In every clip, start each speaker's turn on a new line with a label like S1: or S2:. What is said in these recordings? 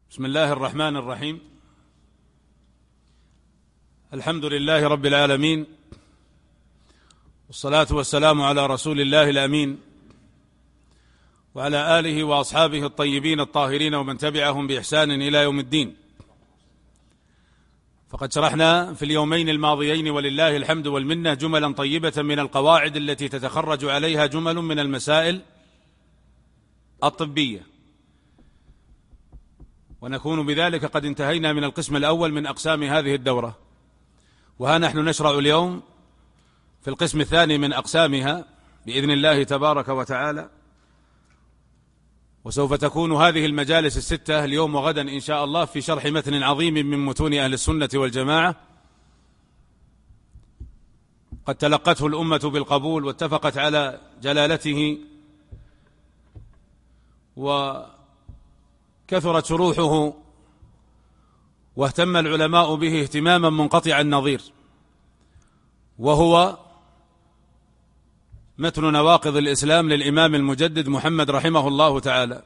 S1: بسم الله الرحمن الرحيم. الحمد لله رب العالمين، والصلاة والسلام على رسول الله الأمين وعلى آله وأصحابه الطيبين الطاهرين ومن تبعهم بإحسان إلى يوم الدين. فقد شرحنا في اليومين الماضيين ولله الحمد والمنة جملا طيبة من القواعد التي تتخرج عليها جمل من المسائل الطبية، ونكون بذلك قد انتهينا من القسم الأول من أقسام هذه الدورة، وها نحن نشرع اليوم في القسم الثاني من أقسامها بإذن الله تبارك وتعالى. وسوف تكون هذه المجالس الستة اليوم وغدا إن شاء الله في شرح متن عظيم من متون أهل السنة والجماعة، قد تلقته الأمة بالقبول واتفقت على جلالته وكثرت شروحه واهتم العلماء به اهتماما منقطع النظير، وهو متن نواقض الإسلام للإمام المجدد محمد رحمه الله تعالى.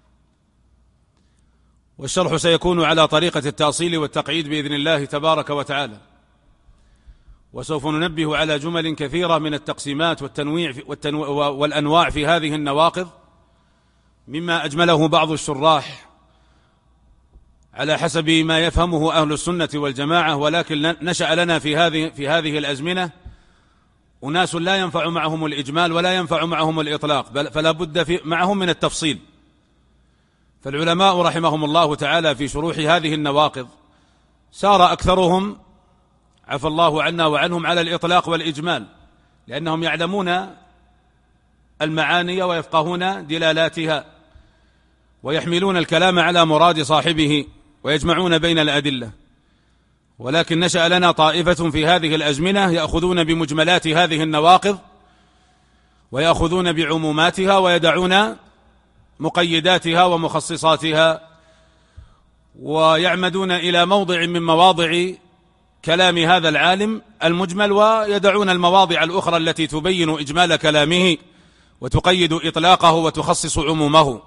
S1: والشرح سيكون على طريقة التأصيل والتقعيد بإذن الله تبارك وتعالى، وسوف ننبه على جمل كثيرة من التقسيمات والتنويع والأنواع في هذه النواقض، مما أجمله بعض الشراح على حسب ما يفهمه أهل السنة والجماعة، ولكن نشأ لنا في هذه الأزمنة أناس لا ينفع معهم الإجمال ولا ينفع معهم الإطلاق، فلا بد معهم من التفصيل. فالعلماء رحمهم الله تعالى في شروح هذه النواقض سار أكثرهم عفى الله عنا وعنهم على الإطلاق والإجمال، لأنهم يعلمون المعاني ويفقهون دلالاتها ويحملون الكلام على مراد صاحبه ويجمعون بين الأدلة. ولكن نشأ لنا طائفة في هذه الأزمنة يأخذون بمجملات هذه النواقض ويأخذون بعموماتها ويدعون مقيداتها ومخصصاتها، ويعمدون إلى موضع من مواضع كلام هذا العالم المجمل ويدعون المواضع الأخرى التي تبين إجمال كلامه وتقيد إطلاقه وتخصص عمومه.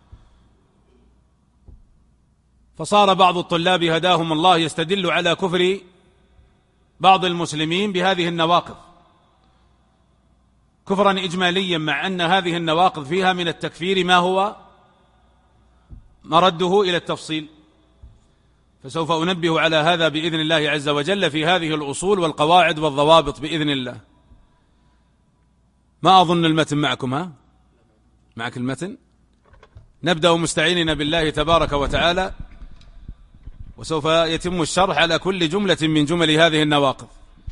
S1: فصار بعض الطلاب هداهم الله يستدل على كفر بعض المسلمين بهذه النواقض كفرا إجماليا، مع أن هذه النواقض فيها من التكفير ما هو مرده إلى التفصيل. فسوف أنبه على هذا بإذن الله عز وجل في هذه الأصول والقواعد والضوابط بإذن الله. ما أظن المتن معكم، معك المتن؟ نبدأ مستعينين بالله تبارك وتعالى، وسوف يتم الشرح على كل جملة من جمل هذه النواقض.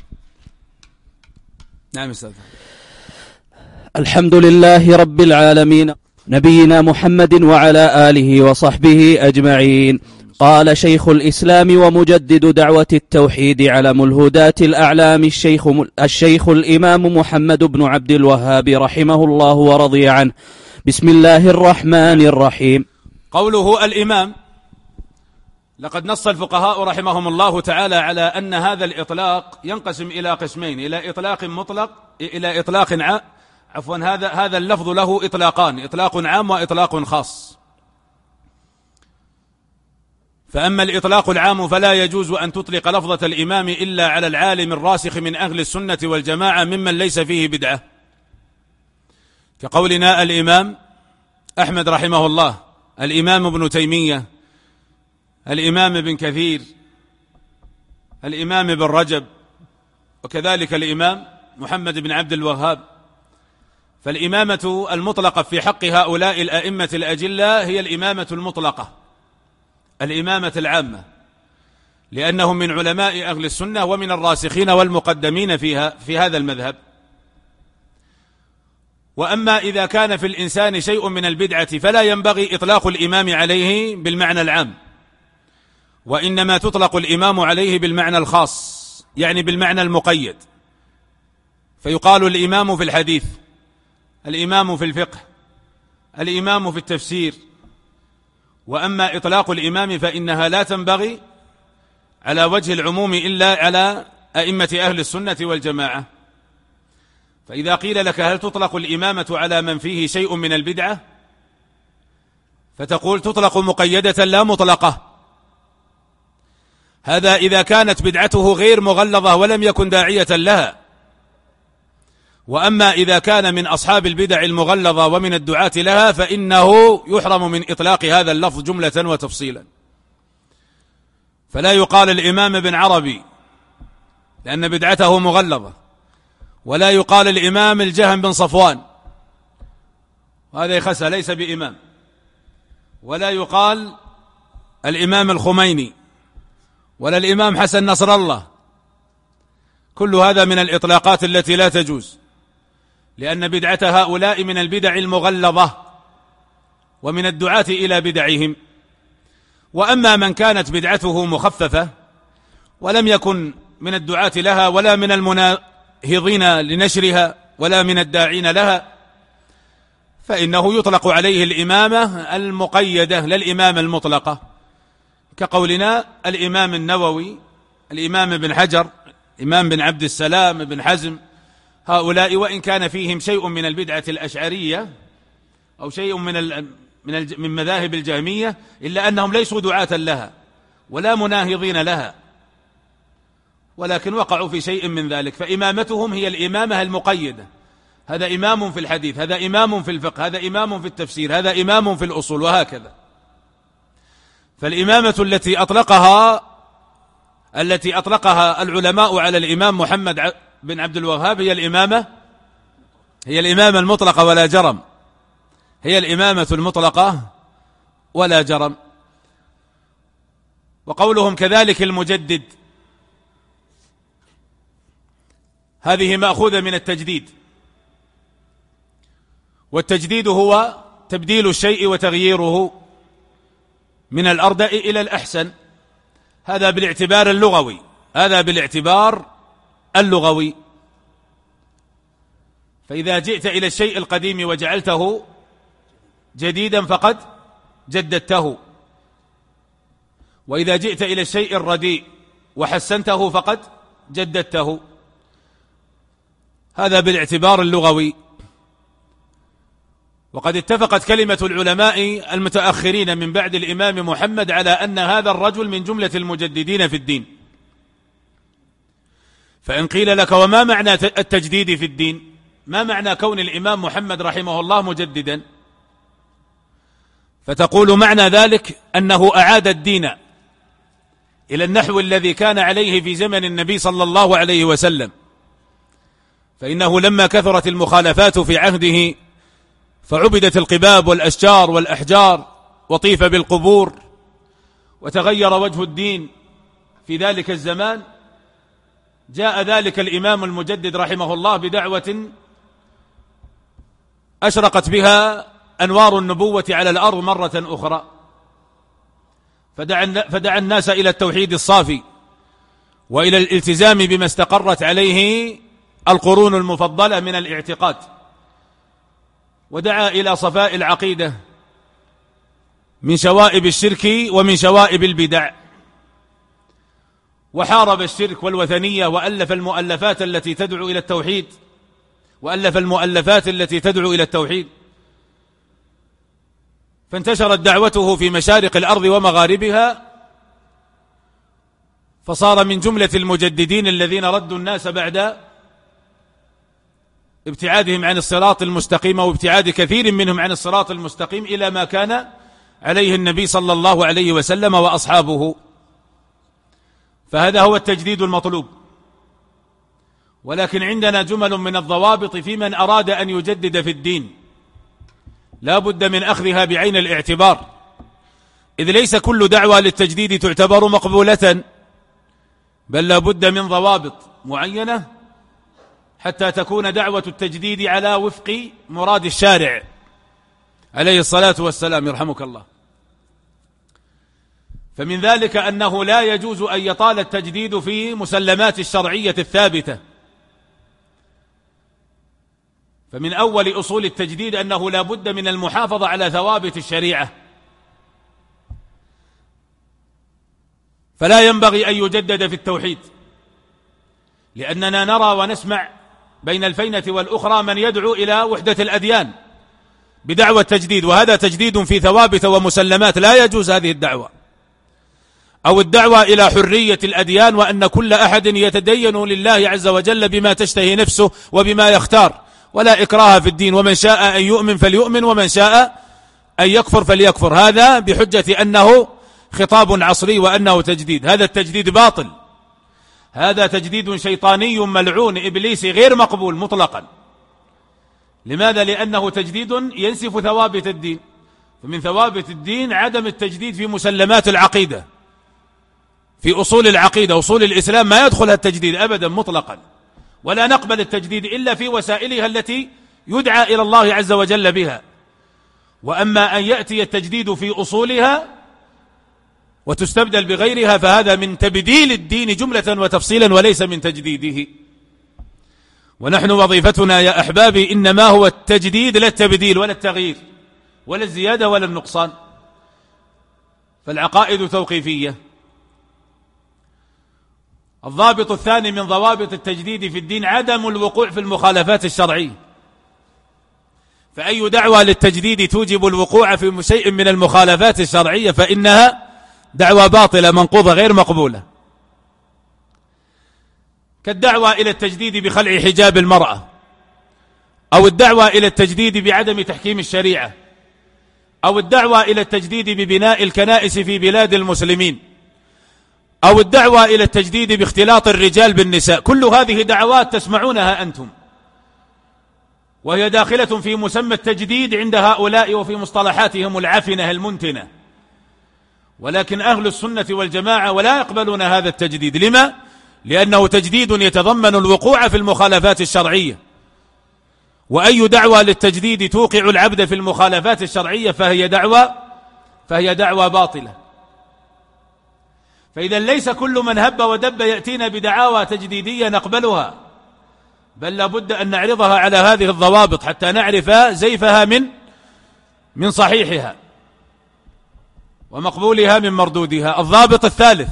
S1: نعم أستاذ.
S2: الحمد لله رب العالمين، نبينا محمد وعلى آله وصحبه أجمعين. قال شيخ الإسلام ومجدد دعوة التوحيد علم الهداة الأعلام الشيخ الإمام محمد بن عبد الوهاب رحمه الله ورضي عنه. بسم الله الرحمن الرحيم.
S1: قوله الإمام، لقد نص الفقهاء رحمهم الله تعالى على أن هذا الإطلاق ينقسم إلى قسمين، إلى إطلاق مطلق إلى إطلاق عفوا هذا اللفظ له إطلاقان، إطلاق عام وإطلاق خاص. فأما الإطلاق العام فلا يجوز أن تطلق لفظة الإمام إلا على العالم الراسخ من أهل السنة والجماعة ممن ليس فيه بدعة، كقولنا الإمام أحمد رحمه الله، الإمام ابن تيمية، الإمام ابن كثير، الإمام ابن رجب، وكذلك الإمام محمد بن عبد الوهاب. فالإمامة المطلقة في حق هؤلاء الأئمة الأجلة هي الإمامة المطلقة، الإمامة العامة، لأنهم من علماء أهل السنة ومن الراسخين والمقدمين في هذا المذهب. وأما إذا كان في الإنسان شيء من البدعة فلا ينبغي إطلاق الإمام عليه بالمعنى العام، وإنما تطلق الإمام عليه بالمعنى الخاص، يعني بالمعنى المقيد. فيقال الإمام في الحديث، الإمام في الفقه، الإمام في التفسير. وأما إطلاق الإمام فإنها لا تنبغي على وجه العموم إلا على أئمة أهل السنة والجماعة. فإذا قيل لك هل تطلق الإمامة على من فيه شيء من البدعة، فتقول تطلق مقيدة لا مطلقة. هذا إذا كانت بدعته غير مغلظة ولم يكن داعية لها. وأما إذا كان من أصحاب البدع المغلظة ومن الدعاة لها فإنه يحرم من إطلاق هذا اللفظ جملة وتفصيلا. فلا يقال الإمام ابن عربي لأن بدعته مغلظة، ولا يقال الإمام الجهم بن صفوان وهذا يخسى ليس بإمام، ولا يقال الإمام الخميني ولا الإمام حسن نصر الله. كل هذا من الإطلاقات التي لا تجوز، لأن بدعة هؤلاء من البدع المغلظة ومن الدعاة إلى بدعهم. وأما من كانت بدعته مخففة ولم يكن من الدعاة لها ولا من المناهضين لنشرها ولا من الداعين لها فإنه يطلق عليه الإمامة المقيدة لا الإمامة المطلقة، كقولنا الإمام النووي، الإمام ابن حجر، الإمام بن عبد السلام، ابن حزم. هؤلاء وإن كان فيهم شيء من البدعة الأشعرية أو شيء من مذاهب الجهمية إلا أنهم ليسوا دعاة لها ولا مناهضين لها، ولكن وقعوا في شيء من ذلك، فإمامتهم هي الإمامة المقيدة. هذا إمام في الحديث، هذا إمام في الفقه، هذا إمام في التفسير، هذا إمام في الأصول، وهكذا. فالإمامة التي أطلقها العلماء على الإمام محمد بن عبد الوهاب هي الإمامة المطلقة ولا جرم، هي الإمامة المطلقة ولا جرم. وقولهم كذلك المجدد هذه مأخوذة من التجديد، والتجديد هو تبديل الشيء وتغييره من الأردأ إلى الأحسن. هذا بالاعتبار اللغوي. فإذا جئت إلى الشيء القديم وجعلته جديدا فقد جددته، وإذا جئت إلى الشيء الرديء وحسنته فقد جددته. هذا بالاعتبار اللغوي. وقد اتفقت كلمة العلماء المتأخرين من بعد الإمام محمد على أن هذا الرجل من جملة المجددين في الدين. فإن قيل لك وما معنى التجديد في الدين؟ ما معنى كون الإمام محمد رحمه الله مجددا؟ فتقول معنى ذلك أنه أعاد الدين إلى النحو الذي كان عليه في زمن النبي صلى الله عليه وسلم، فإنه لما كثرت المخالفات في عهده فعبدت القباب والأشجار والأحجار وطيف بالقبور، وتغير وجه الدين في ذلك الزمان. جاء ذلك الإمام المجدد رحمه الله بدعوة أشرقت بها أنوار النبوة على الأرض مرة أخرى، فدعا الناس إلى التوحيد الصافي وإلى الالتزام بما استقرت عليه القرون المفضلة من الاعتقاد، ودعا إلى صفاء العقيدة من شوائب الشرك ومن شوائب البدع، وحارب الشرك والوثنية، وألف المؤلفات التي تدعو إلى التوحيد، فانتشرت دعوته في مشارق الأرض ومغاربها، فصار من جملة المجددين الذين ردوا الناس بعد ابتعادهم عن الصراط المستقيم وابتعاد كثير منهم عن الصراط المستقيم إلى ما كان عليه النبي صلى الله عليه وسلم وأصحابه. فهذا هو التجديد المطلوب. ولكن عندنا جمل من الضوابط في من أراد أن يجدد في الدين لا بد من أخذها بعين الاعتبار، إذ ليس كل دعوة للتجديد تعتبر مقبولة، بل لا بد من ضوابط معينة حتى تكون دعوة التجديد على وفق مراد الشارع عليه الصلاة والسلام يرحمك الله. فمن ذلك أنه لا يجوز أن يطال التجديد في مسلمات الشرعية الثابتة. فمن أول أصول التجديد أنه لا بد من المحافظة على ثوابت الشريعة، فلا ينبغي أن يجدد في التوحيد، لأننا نرى ونسمع بين الفينة والأخرى من يدعو إلى وحدة الأديان، بدعوى التجديد، وهذا تجديد في ثوابت ومسلمات لا يجوز هذه الدعوة، أو الدعوة إلى حرية الأديان وأن كل أحد يتدين لله عز وجل بما تشتهي نفسه وبما يختار، ولا إكراه في الدين، ومن شاء أن يؤمن فليؤمن ومن شاء أن يكفر فليكفر، هذا بحجة أنه خطاب عصري وأنه تجديد. هذا التجديد باطل، هذا تجديد شيطاني ملعون إبليسي غير مقبول مطلقا. لماذا؟ لأنه تجديد ينسف ثوابت الدين، فمن ثوابت الدين عدم التجديد في مسلمات العقيدة، في أصول العقيدة، أصول الإسلام ما يدخلها التجديد أبدا مطلقا، ولا نقبل التجديد إلا في وسائلها التي يدعى إلى الله عز وجل بها. وأما أن يأتي التجديد في أصولها وتستبدل بغيرها فهذا من تبديل الدين جملة وتفصيلا وليس من تجديده. ونحن وظيفتنا يا أحبابي إنما هو التجديد لا التبديل ولا التغيير ولا الزيادة ولا النقصان، فالعقائد توقيفية. الضابط الثاني من ضوابط التجديد في الدين عدم الوقوع في المخالفات الشرعية، فأي دعوة للتجديد توجب الوقوع في شيء من المخالفات الشرعية فإنها دعوة باطلة منقوضة غير مقبولة، كالدعوة إلى التجديد بخلع حجاب المرأة، أو الدعوة إلى التجديد بعدم تحكيم الشريعة، أو الدعوة إلى التجديد ببناء الكنائس في بلاد المسلمين، أو الدعوة إلى التجديد باختلاط الرجال بالنساء. كل هذه دعوات تسمعونها أنتم، وهي داخلة في مسمى التجديد عند هؤلاء وفي مصطلحاتهم العفنة المنتنة، ولكن أهل السنة والجماعة ولا يقبلون هذا التجديد. لما؟ لأنه تجديد يتضمن الوقوع في المخالفات الشرعية، وأي دعوة للتجديد توقع العبد في المخالفات الشرعية فهي دعوة باطلة. فإذا ليس كل من هب ودب يأتينا بدعاوى تجديدية نقبلها، بل لابد أن نعرضها على هذه الضوابط حتى نعرف زيفها من صحيحها ومقبولها من مردودها. الضابط الثالث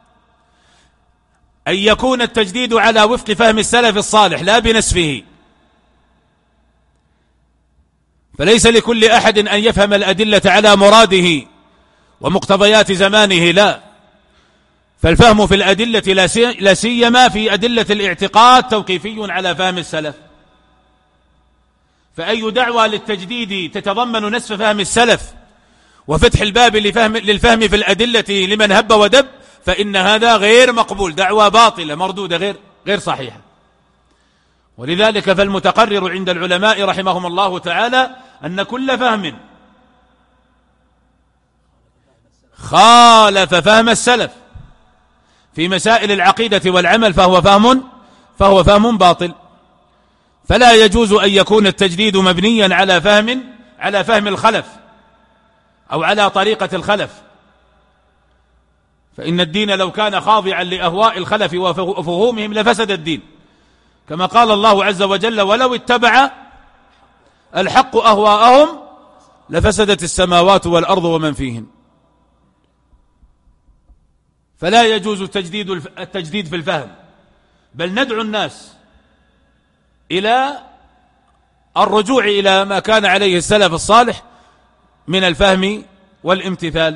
S1: أن يكون التجديد على وفق فهم السلف الصالح لا بنسفه، فليس لكل أحد أن يفهم الأدلة على مراده ومقتضيات زمانه، لا، فالفهم في الأدلة لا سيما في أدلة الاعتقاد توقيفي على فهم السلف. فأي دعوة للتجديد تتضمن نسف فهم السلف وفتح الباب للفهم في الأدلة لمن هب ودب فإن هذا غير مقبول، دعوة باطلة مردودة غير صحيحة. ولذلك فالمتقرر عند العلماء رحمهم الله تعالى أن كل فهم خالف فهم السلف في مسائل العقيدة والعمل فهو فهم باطل. فلا يجوز أن يكون التجديد مبنيا على فهم الخلف أو على طريقة الخلف، فإن الدين لو كان خاضعا لأهواء الخلف وفهومهم لفسد الدين، كما قال الله عز وجل: ولو اتبع الحق أهواءهم لفسدت السماوات والأرض ومن فيهن. فلا يجوز التجديد في الفهم، بل ندعو الناس إلى الرجوع إلى ما كان عليه السلف الصالح من الفهم والامتثال.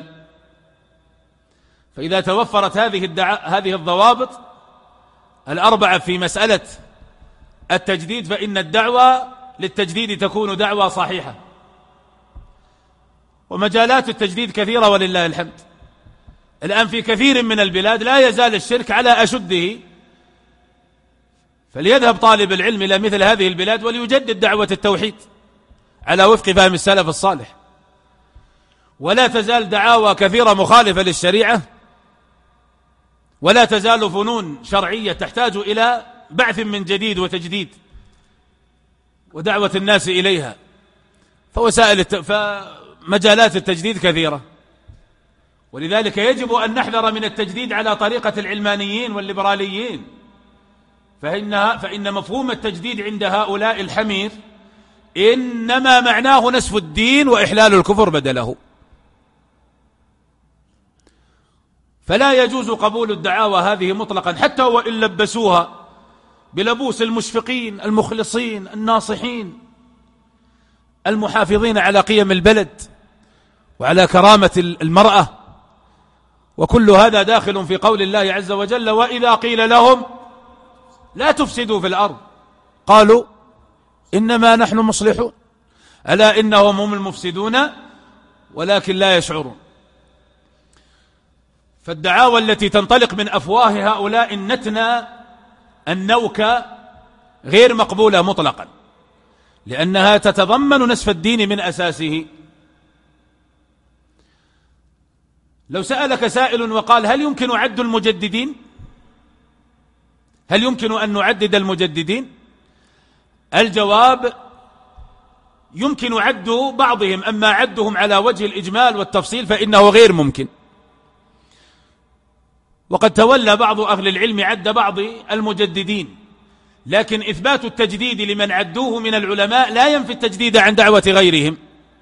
S1: فإذا توفرت هذه الضوابط الأربعة في مسألة التجديد فإن الدعوة للتجديد تكون دعوة صحيحة. ومجالات التجديد كثيرة ولله الحمد. الآن في كثير من البلاد لا يزال الشرك على أشده، فليذهب طالب العلم إلى مثل هذه البلاد وليجدد دعوة التوحيد على وفق فهم السلف الصالح. ولا تزال دعاوى كثيرة مخالفة للشريعة، ولا تزال فنون شرعية تحتاج إلى بعث من جديد وتجديد ودعوة الناس إليها. فمجالات التجديد كثيرة، ولذلك يجب أن نحذر من التجديد على طريقة العلمانيين والليبراليين، فإن مفهوم التجديد عند هؤلاء الحمير إنما معناه نسف الدين وإحلال الكفر بدله. فلا يجوز قبول الدعاوى هذه مطلقا، حتى وإن لبسوها بلبوس المشفقين المخلصين الناصحين المحافظين على قيم البلد وعلى كرامة المرأة، وكل هذا داخل في قول الله عز وجل: وإذا قيل لهم لا تفسدوا في الأرض قالوا إنما نحن مصلحون ألا إنهم هم المفسدون ولكن لا يشعرون. فالدعاوى التي تنطلق من أفواه هؤلاء النتنى النوكة غير مقبولة مطلقا، لأنها تتضمن نسف الدين من أساسه. لو سألك سائل وقال: هل يمكن عد المجددين؟ هل يمكن أن نعدد المجددين؟ الجواب: يمكن عد بعضهم، أما عدهم على وجه الإجمال والتفصيل فإنه غير ممكن. وقد تولى بعض أهل العلم عد بعض المجددين، لكن إثبات التجديد لمن عدوه من العلماء لا ينفي التجديد عن دعوة غيرهم.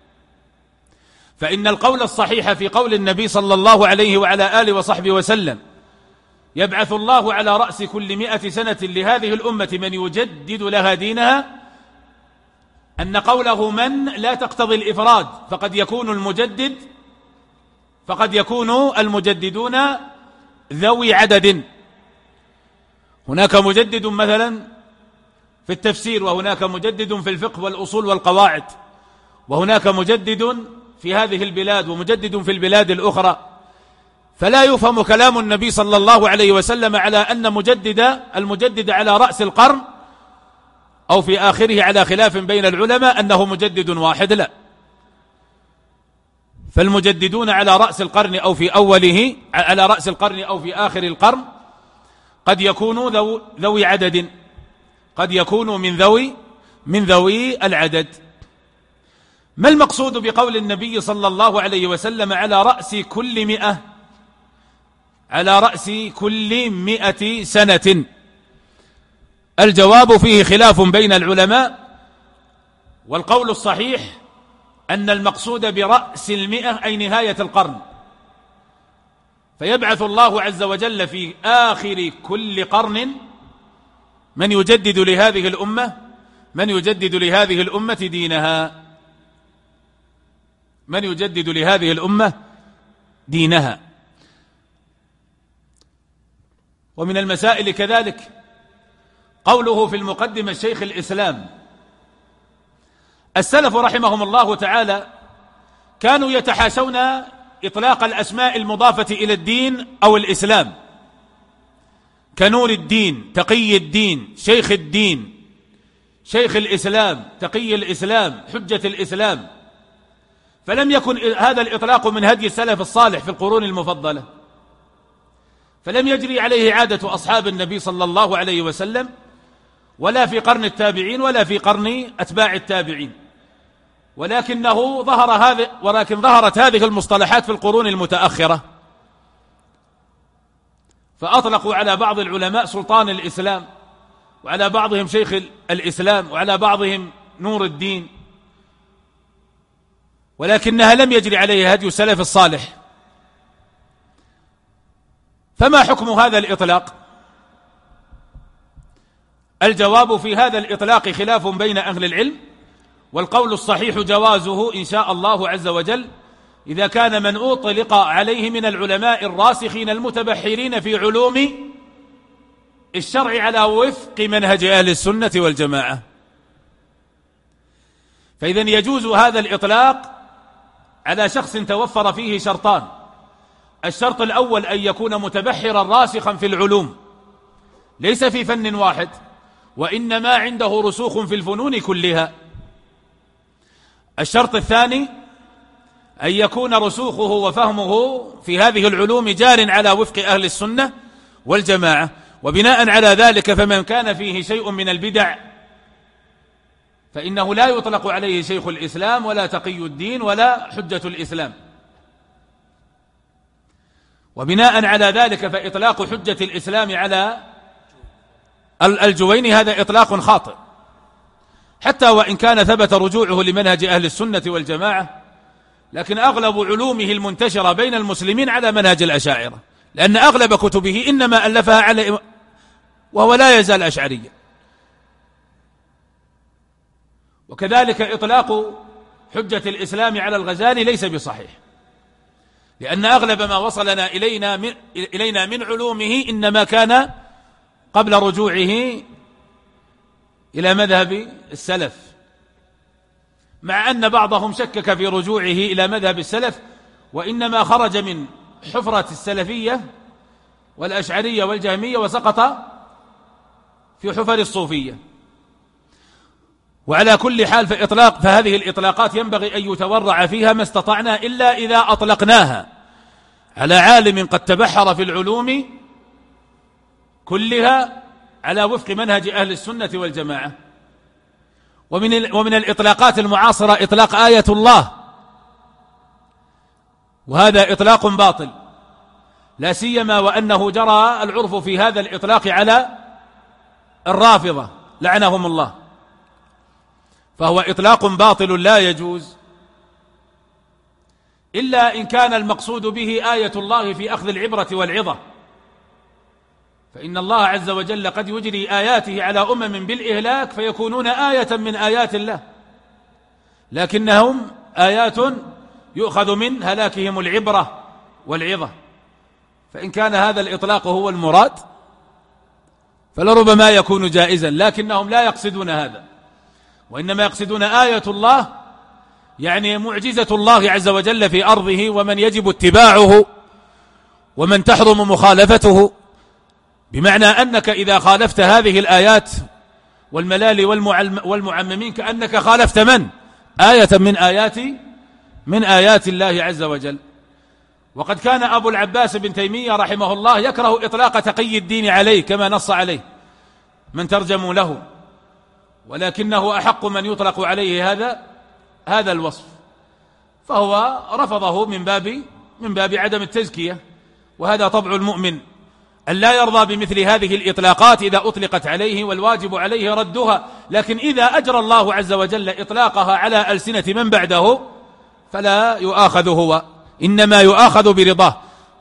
S1: فإن القول الصحيح في قول النبي صلى الله عليه وعلى آله وصحبه وسلم: يبعث الله على رأس كل 100 سنة لهذه الأمة من يجدد لها دينها، أن قوله من لا تقتضي الإفراد، فقد يكون المجددون ذوي عدد. هناك مجدد مثلا في التفسير، وهناك مجدد في الفقه والأصول والقواعد، وهناك مجدد في هذه البلاد ومجدد في البلاد الأخرى. فلا يفهم كلام النبي صلى الله عليه وسلم على أن المجدد على رأس القرن أو في آخره على خلاف بين العلماء أنه مجدد واحد، لا. فالمجددون على رأس القرن أو في أوله، على رأس القرن أو في آخر القرن، قد يكونوا ذوي عدد، قد يكونوا من ذوي العدد. ما المقصود بقول النبي صلى الله عليه وسلم على رأس كل 100؟ على رأس كل 100 سنة. الجواب فيه خلاف بين العلماء، والقول الصحيح أن المقصود برأس 100 أي نهاية القرن. فيبعث الله عز وجل في آخر كل قرن من يجدد لهذه الأمة دينها، من يجدد لهذه الأمة دينها. ومن المسائل كذلك قوله في المقدمة شيخ الإسلام: السلف رحمهم الله تعالى كانوا يتحاشون إطلاق الأسماء المضافة إلى الدين أو الإسلام، كنور الدين، تقي الدين، شيخ الدين، شيخ الإسلام، تقي الإسلام، حجة الإسلام. فلم يكن هذا الإطلاق من هدي السلف الصالح في القرون المفضلة، فلم يجري عليه عادة أصحاب النبي صلى الله عليه وسلم، ولا في قرن التابعين ولا في قرن أتباع التابعين، ولكن ظهرت هذه المصطلحات في القرون المتأخرة، فأطلقوا على بعض العلماء سلطان الإسلام، وعلى بعضهم شيخ الإسلام، وعلى بعضهم نور الدين، ولكنها لم يجري عليها هدي السلف الصالح. فما حكم هذا الإطلاق؟ الجواب في هذا الإطلاق خلاف بين أهل العلم، والقول الصحيح جوازه إن شاء الله عز وجل إذا كان من أطلق عليه من العلماء الراسخين المتبحرين في علوم الشرع على وفق منهج أهل السنة والجماعة. فإذا يجوز هذا الإطلاق على شخص توفر فيه شرطان: الشرط الأول أن يكون متبحرا راسخا في العلوم، ليس في فن واحد، وإنما عنده رسوخ في الفنون كلها. الشرط الثاني أن يكون رسوخه وفهمه في هذه العلوم جار على وفق أهل السنة والجماعة. وبناء على ذلك فمن كان فيه شيء من البدع فإنه لا يطلق عليه شيخ الإسلام ولا تقي الدين ولا حجة الإسلام. وبناء على ذلك فإطلاق حجة الإسلام على الجويني هذا إطلاق خاطئ، حتى وإن كان ثبت رجوعه لمنهج أهل السنة والجماعة، لكن أغلب علومه المنتشرة بين المسلمين على منهج الأشاعرة، لأن أغلب كتبه إنما ألفها على وهو لا يزال أشعريا. وكذلك إطلاق حجة الإسلام على الغزالي ليس بصحيح، لأن أغلب ما وصلنا إلينا من علومه إنما كان قبل رجوعه إلى مذهب السلف، مع أن بعضهم شكك في رجوعه إلى مذهب السلف، وإنما خرج من حفرة السلفية والأشعرية والجهمية وسقط في حفر الصوفية. وعلى كل حال فهذه الإطلاقات ينبغي أن يتورع فيها ما استطعنا، إلا إذا أطلقناها على عالم قد تبحر في العلوم كلها على وفق منهج أهل السنة والجماعة. ومن الإطلاقات المعاصرة إطلاق آية الله، وهذا إطلاق باطل، لا سيما وأنه جرى العرف في هذا الإطلاق على الرافضة لعنهم الله، فهو إطلاق باطل لا يجوز إلا إن كان المقصود به آية الله في أخذ العبرة والعظة، فإن الله عز وجل قد يجري آياته على أمم بالإهلاك فيكونون آية من آيات الله، لكنهم آيات يؤخذ من هلاكهم العبرة والعظة. فإن كان هذا الإطلاق هو المراد فلربما يكون جائزا، لكنهم لا يقصدون هذا، وإنما يقصدون آية الله يعني معجزة الله عز وجل في أرضه، ومن يجب اتباعه ومن تحرم مخالفته، بمعنى أنك إذا خالفت هذه الآيات والملال والمعممين كأنك خالفت من؟ آية من آيات الله عز وجل. وقد كان أبو العباس بن تيمية رحمه الله يكره إطلاق تقي الدين عليه كما نص عليه من ترجموا له، ولكنه أحق من يطلق عليه هذا الوصف، فهو رفضه من باب عدم التزكية. وهذا طبع المؤمن أن لا يرضى بمثل هذه الإطلاقات إذا أطلقت عليه، والواجب عليه ردها. لكن إذا أجرى الله عز وجل إطلاقها على ألسنة من بعده فلا يؤاخذ هو، إنما يؤاخذ برضاه،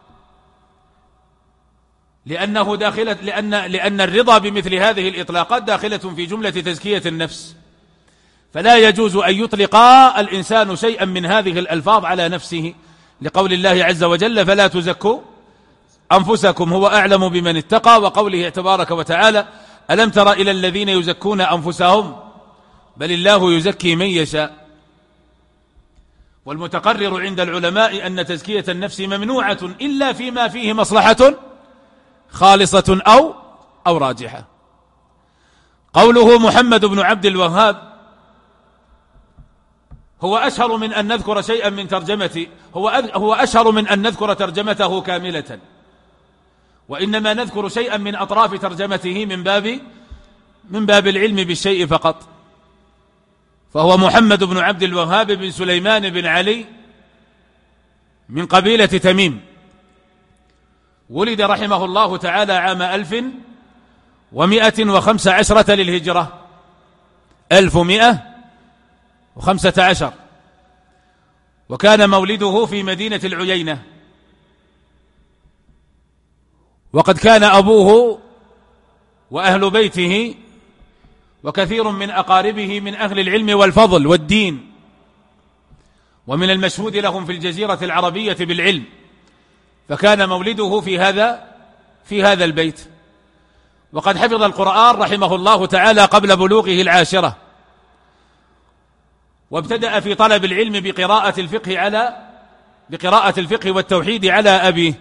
S1: لأن الرضا بمثل هذه الإطلاقات داخلة في جملة تزكية النفس، فلا يجوز أن يطلق الإنسان شيئا من هذه الألفاظ على نفسه، لقول الله عز وجل فلا تزكوا أنفسكم هو أعلم بمن اتقى، وقوله تبارك وتعالى ألم تر إلى الذين يزكون أنفسهم بل الله يزكي من يشاء. والمتقرر عند العلماء أن تزكية النفس ممنوعة إلا فيما فيه مصلحة خالصة أو راجحة. قوله محمد بن عبد الوهاب هو أشهر من أن نذكر شيئا من ترجمته، هو أشهر من أن نذكر ترجمته كاملة، وإنما نذكر شيئا من أطراف ترجمته من باب العلم بالشيء فقط. فهو محمد بن عبد الوهاب بن سليمان بن علي من قبيلة تميم، ولد رحمه الله تعالى عام 1115 للهجرة، 1115، وكان مولده في مدينة العيينة. وقد كان أبوه وأهل بيته وكثير من أقاربه من أهل العلم والفضل والدين، ومن المشهود لهم في الجزيرة العربية بالعلم، فكان مولده في هذا البيت. وقد حفظ القرآن رحمه الله تعالى قبل بلوغه العاشرة، وابتدأ في طلب العلم بقراءة الفقه والتوحيد على أبيه،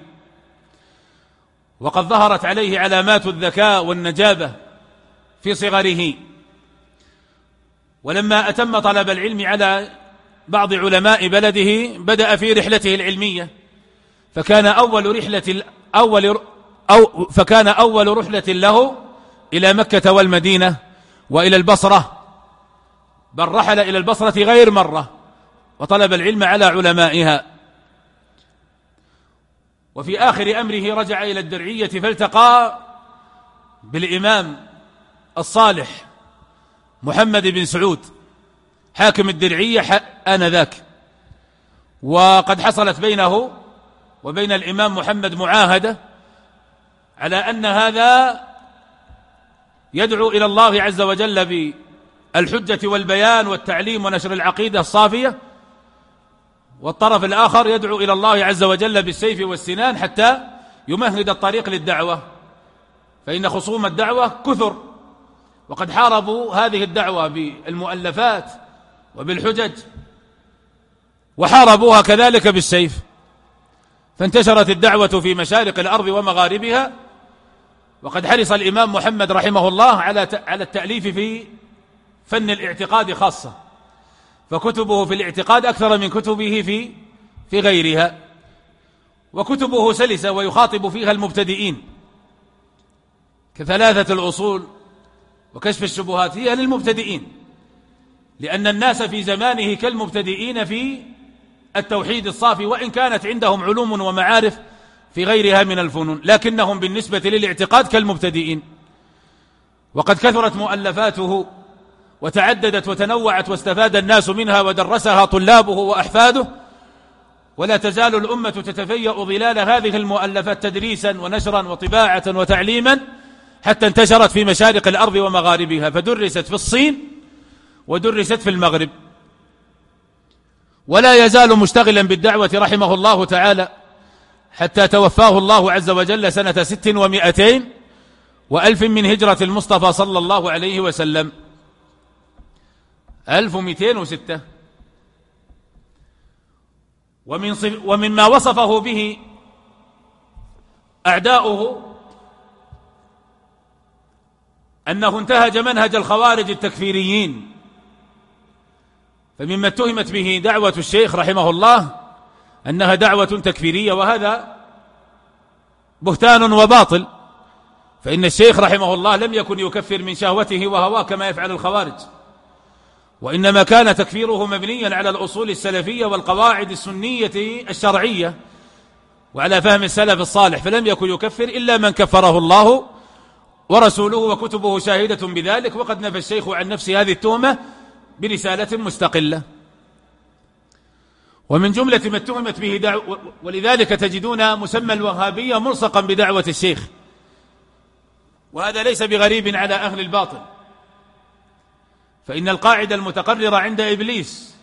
S1: وقد ظهرت عليه علامات الذكاء والنجابة في صغره. ولما أتم طلب العلم على بعض علماء بلده بدأ في رحلته العلمية، فكان أول رحلة له إلى مكة والمدينة وإلى البصرة، بل رحل إلى البصرة غير مرة وطلب العلم على علمائها. وفي آخر أمره رجع إلى الدرعية فالتقى بالإمام الصالح محمد بن سعود حاكم الدرعية آنذاك، وقد حصلت بينه وبين الإمام محمد معاهدة على أن هذا يدعو إلى الله عز وجل الحجة والبيان والتعليم ونشر العقيدة الصافية، والطرف الآخر يدعو إلى الله عز وجل بالسيف والسنان حتى يمهد الطريق للدعوة، فإن خصوم الدعوة كثر، وقد حاربوا هذه الدعوة بالمؤلفات وبالحجج، وحاربوها كذلك بالسيف، فانتشرت الدعوة في مشارق الأرض ومغاربها. وقد حرص الإمام محمد رحمه الله على التأليف في فن الاعتقاد خاصة، فكتبه في الاعتقاد أكثر من كتبه في غيرها، وكتبه سلسة ويخاطب فيها المبتدئين، كثلاثة الأصول وكشف الشبهات، هي للمبتدئين، لأن الناس في زمانه كالمبتدئين في التوحيد الصافي، وإن كانت عندهم علوم ومعارف في غيرها من الفنون، لكنهم بالنسبة للاعتقاد كالمبتدئين. وقد كثرت مؤلفاته وتعددت وتنوعت، واستفاد الناس منها ودرسها طلابه وأحفاده، ولا تزال الأمة تتفيأ ظلال هذه المؤلفات تدريسا ونشرا وطباعة وتعليما، حتى انتشرت في مشارق الأرض ومغاربها، فدرست في الصين ودرست في المغرب. ولا يزال مشتغلا بالدعوة رحمه الله تعالى حتى توفاه الله عز وجل سنة 600 وألف من هجرة المصطفى صلى الله عليه وسلم، 1206. ومما وصفه به أعداؤه أنه انتهج منهج الخوارج التكفيريين، فمما اتهمت به دعوة الشيخ رحمه الله أنها دعوة تكفيرية، وهذا بهتان وباطل، فإن الشيخ رحمه الله لم يكن يكفر من شهوته وهواه كما يفعل الخوارج، وإنما كان تكفيره مبنيا على الأصول السلفية والقواعد السنية الشرعية وعلى فهم السلف الصالح، فلم يكن يكفر إلا من كفره الله ورسوله، وكتبه شاهدة بذلك. وقد نفى الشيخ عن نفسه هذه التهمة برسالة مستقلة. ومن جملة ما اتهمت به ولذلك تجدون مسمى الوهابية ملصقا بدعوة الشيخ، وهذا ليس بغريب على أهل الباطل، فإن القاعدة المتقررة عند إبليس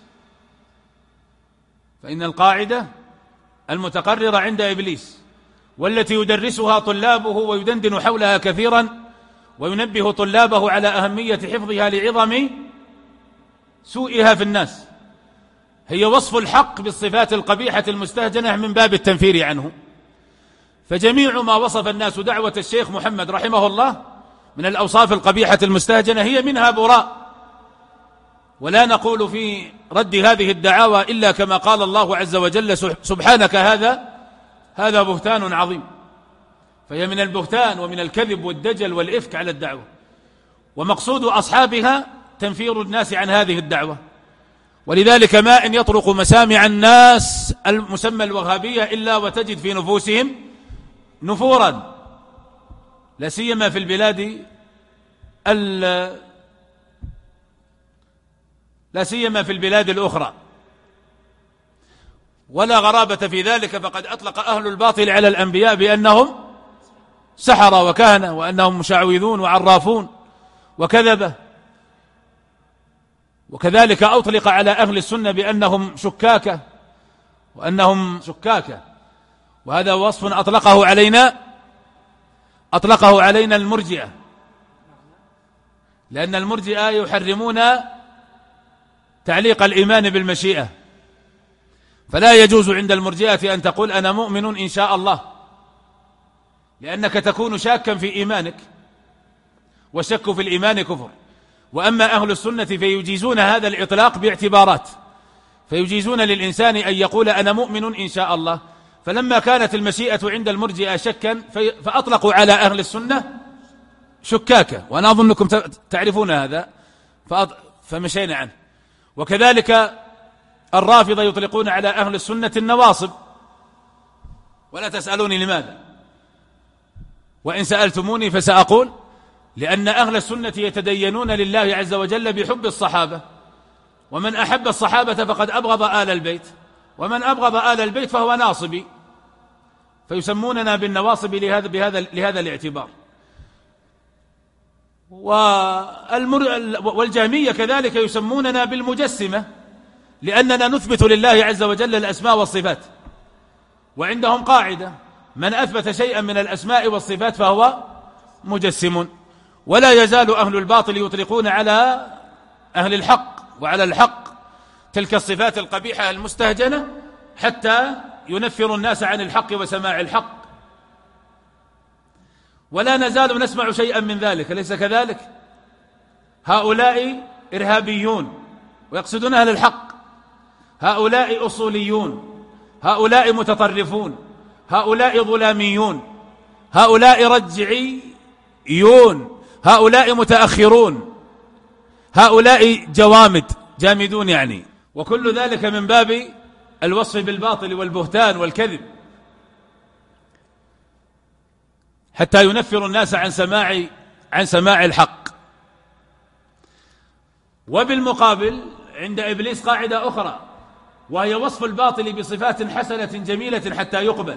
S1: والتي يدرسها طلابه ويدندن حولها كثيرا وينبه طلابه على أهمية حفظها لعظم سوءها في الناس، هي وصف الحق بالصفات القبيحة المستهجنة من باب التنفير عنه. فجميع ما وصف الناس دعوة الشيخ محمد رحمه الله من الأوصاف القبيحة المستهجنة هي منها براء، ولا نقول في رد هذه الدعاوى إلا كما قال الله عز وجل: سبحانك هذا بهتان عظيم. فهي من البهتان ومن الكذب والدجل والإفك على الدعوة، ومقصود أصحابها تنفير الناس عن هذه الدعوة. ولذلك ما إن يطرق مسامع الناس المسمى الوهابية إلا وتجد في نفوسهم نفورا، لا سيما في البلاد الأخرى. ولا غرابة في ذلك، فقد أطلق أهل الباطل على الأنبياء بأنهم سحرة وكهنة، وأنهم مشعوذون وعرافون وكذبة، وكذلك أطلق على أهل السنة بأنهم شكاكة وهذا وصف أطلقه علينا المرجئة، لأن المرجئة يحرمون تعليق الإيمان بالمشيئة، فلا يجوز عند المرجئة أن تقول أنا مؤمن إن شاء الله، لأنك تكون شاكا في إيمانك، والشك في الإيمان كفر. وأما أهل السنة فيجيزون هذا الإطلاق باعتبارات، فيجيزون للإنسان أن يقول أنا مؤمن إن شاء الله. فلما كانت المشيئة عند المرجئة شكا فأطلقوا على أهل السنة شكاكة، وأنا أظنكم تعرفون هذا فمشينا عنه. وكذلك الرافضة يطلقون على أهل السنة النواصب، ولا تسألوني لماذا، وإن سألتموني فسأقول لأن أهل السنة يتدينون لله عز وجل بحب الصحابة، ومن أحب الصحابة فقد أبغض آل البيت، ومن أبغض آل البيت فهو ناصبي، فيسموننا بالنواصب لهذا الاعتبار. والجهمية كذلك يسموننا بالمجسمة، لأننا نثبت لله عز وجل الأسماء والصفات، وعندهم قاعدة: من أثبت شيئا من الأسماء والصفات فهو مجسم. ولا يزال أهل الباطل يطلقون على أهل الحق وعلى الحق تلك الصفات القبيحة المستهجنة حتى ينفر الناس عن الحق وسماع الحق، ولا نزال نسمع شيئا من ذلك، أليس كذلك؟ هؤلاء إرهابيون ويقصدون أهل الحق، هؤلاء أصوليون، هؤلاء متطرفون، هؤلاء ظلاميون، هؤلاء رجعيون، هؤلاء متأخرون، هؤلاء جامدون يعني، وكل ذلك من باب الوصف بالباطل والبهتان والكذب حتى ينفر الناس عن سماع الحق. وبالمقابل عند إبليس قاعدة أخرى، وهي وصف الباطل بصفات حسنة جميلة حتى يقبل،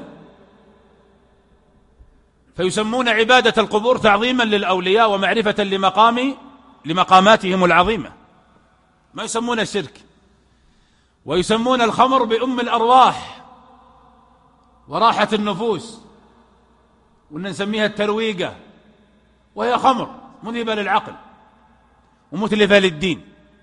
S1: فيسمون عبادة القبور تعظيما للأولياء ومعرفة لمقاماتهم العظيمة، ما يسمون الشرك. ويسمون الخمر بأم الأرواح وراحة النفوس، ونسميها الترويقة، وهي خمر منهبة للعقل ومتلفة للدين.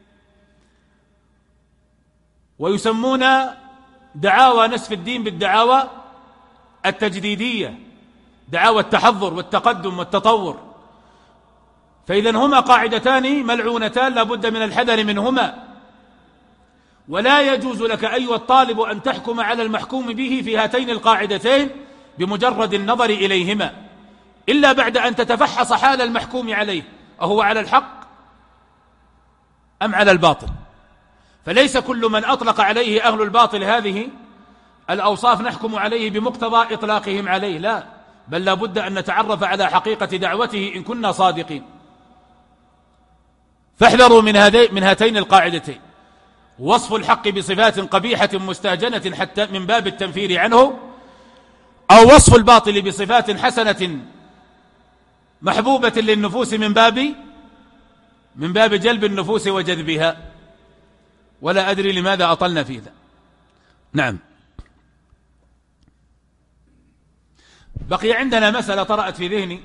S1: ويسمون دعاوى نسف الدين بالدعاوى التجديدية، دعاوى التحضر والتقدم والتطور. فإذا هما قاعدتان ملعونتان لا بد من الحذر منهما، ولا يجوز لك أيها الطالب أن تحكم على المحكوم به في هاتين القاعدتين بمجرد النظر إليهما، إلا بعد أن تتفحص حال المحكوم عليه، أهو على الحق أم على الباطل. فليس كل من أطلق عليه أهل الباطل هذه الأوصاف نحكم عليه بمقتضى إطلاقهم عليه، لا، بل لا بد أن نتعرف على حقيقة دعوته إن كنا صادقين. فاحذروا من هاتين القاعدتين: وصف الحق بصفات قبيحة مستهجنة حتى من باب التنفير عنه، أو وصف الباطل بصفات حسنة محبوبة للنفوس من باب جلب النفوس وجذبها. ولا أدري لماذا أطلنا في ذا. نعم، بقي عندنا مسألة طرأت في ذهني،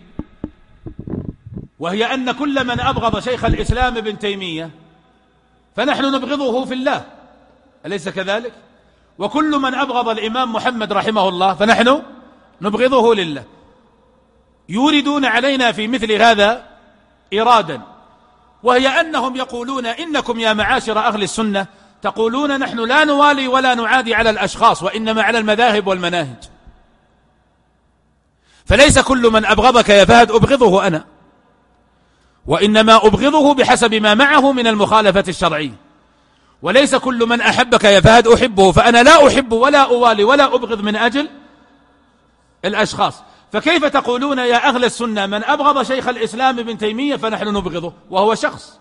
S1: وهي أن كل من أبغض شيخ الإسلام ابن تيمية فنحن نبغضه في الله، أليس كذلك؟ وكل من أبغض الإمام محمد رحمه الله فنحن نبغضه لله. يوردون علينا في مثل هذا إرادا، وهي أنهم يقولون: إنكم يا معاشر أهل السنة تقولون نحن لا نوالي ولا نعادي على الأشخاص، وإنما على المذاهب والمناهج، فليس كل من أبغضك يا فهد أبغضه أنا، وإنما أبغضه بحسب ما معه من المخالفة الشرعية، وليس كل من أحبك يا فهد أحبه، فأنا لا أحب ولا أوالي ولا أبغض من أجل الأشخاص. فكيف تقولون يا أهل السنة من أبغض شيخ الإسلام ابن تيمية فنحن نبغضه وهو شخص،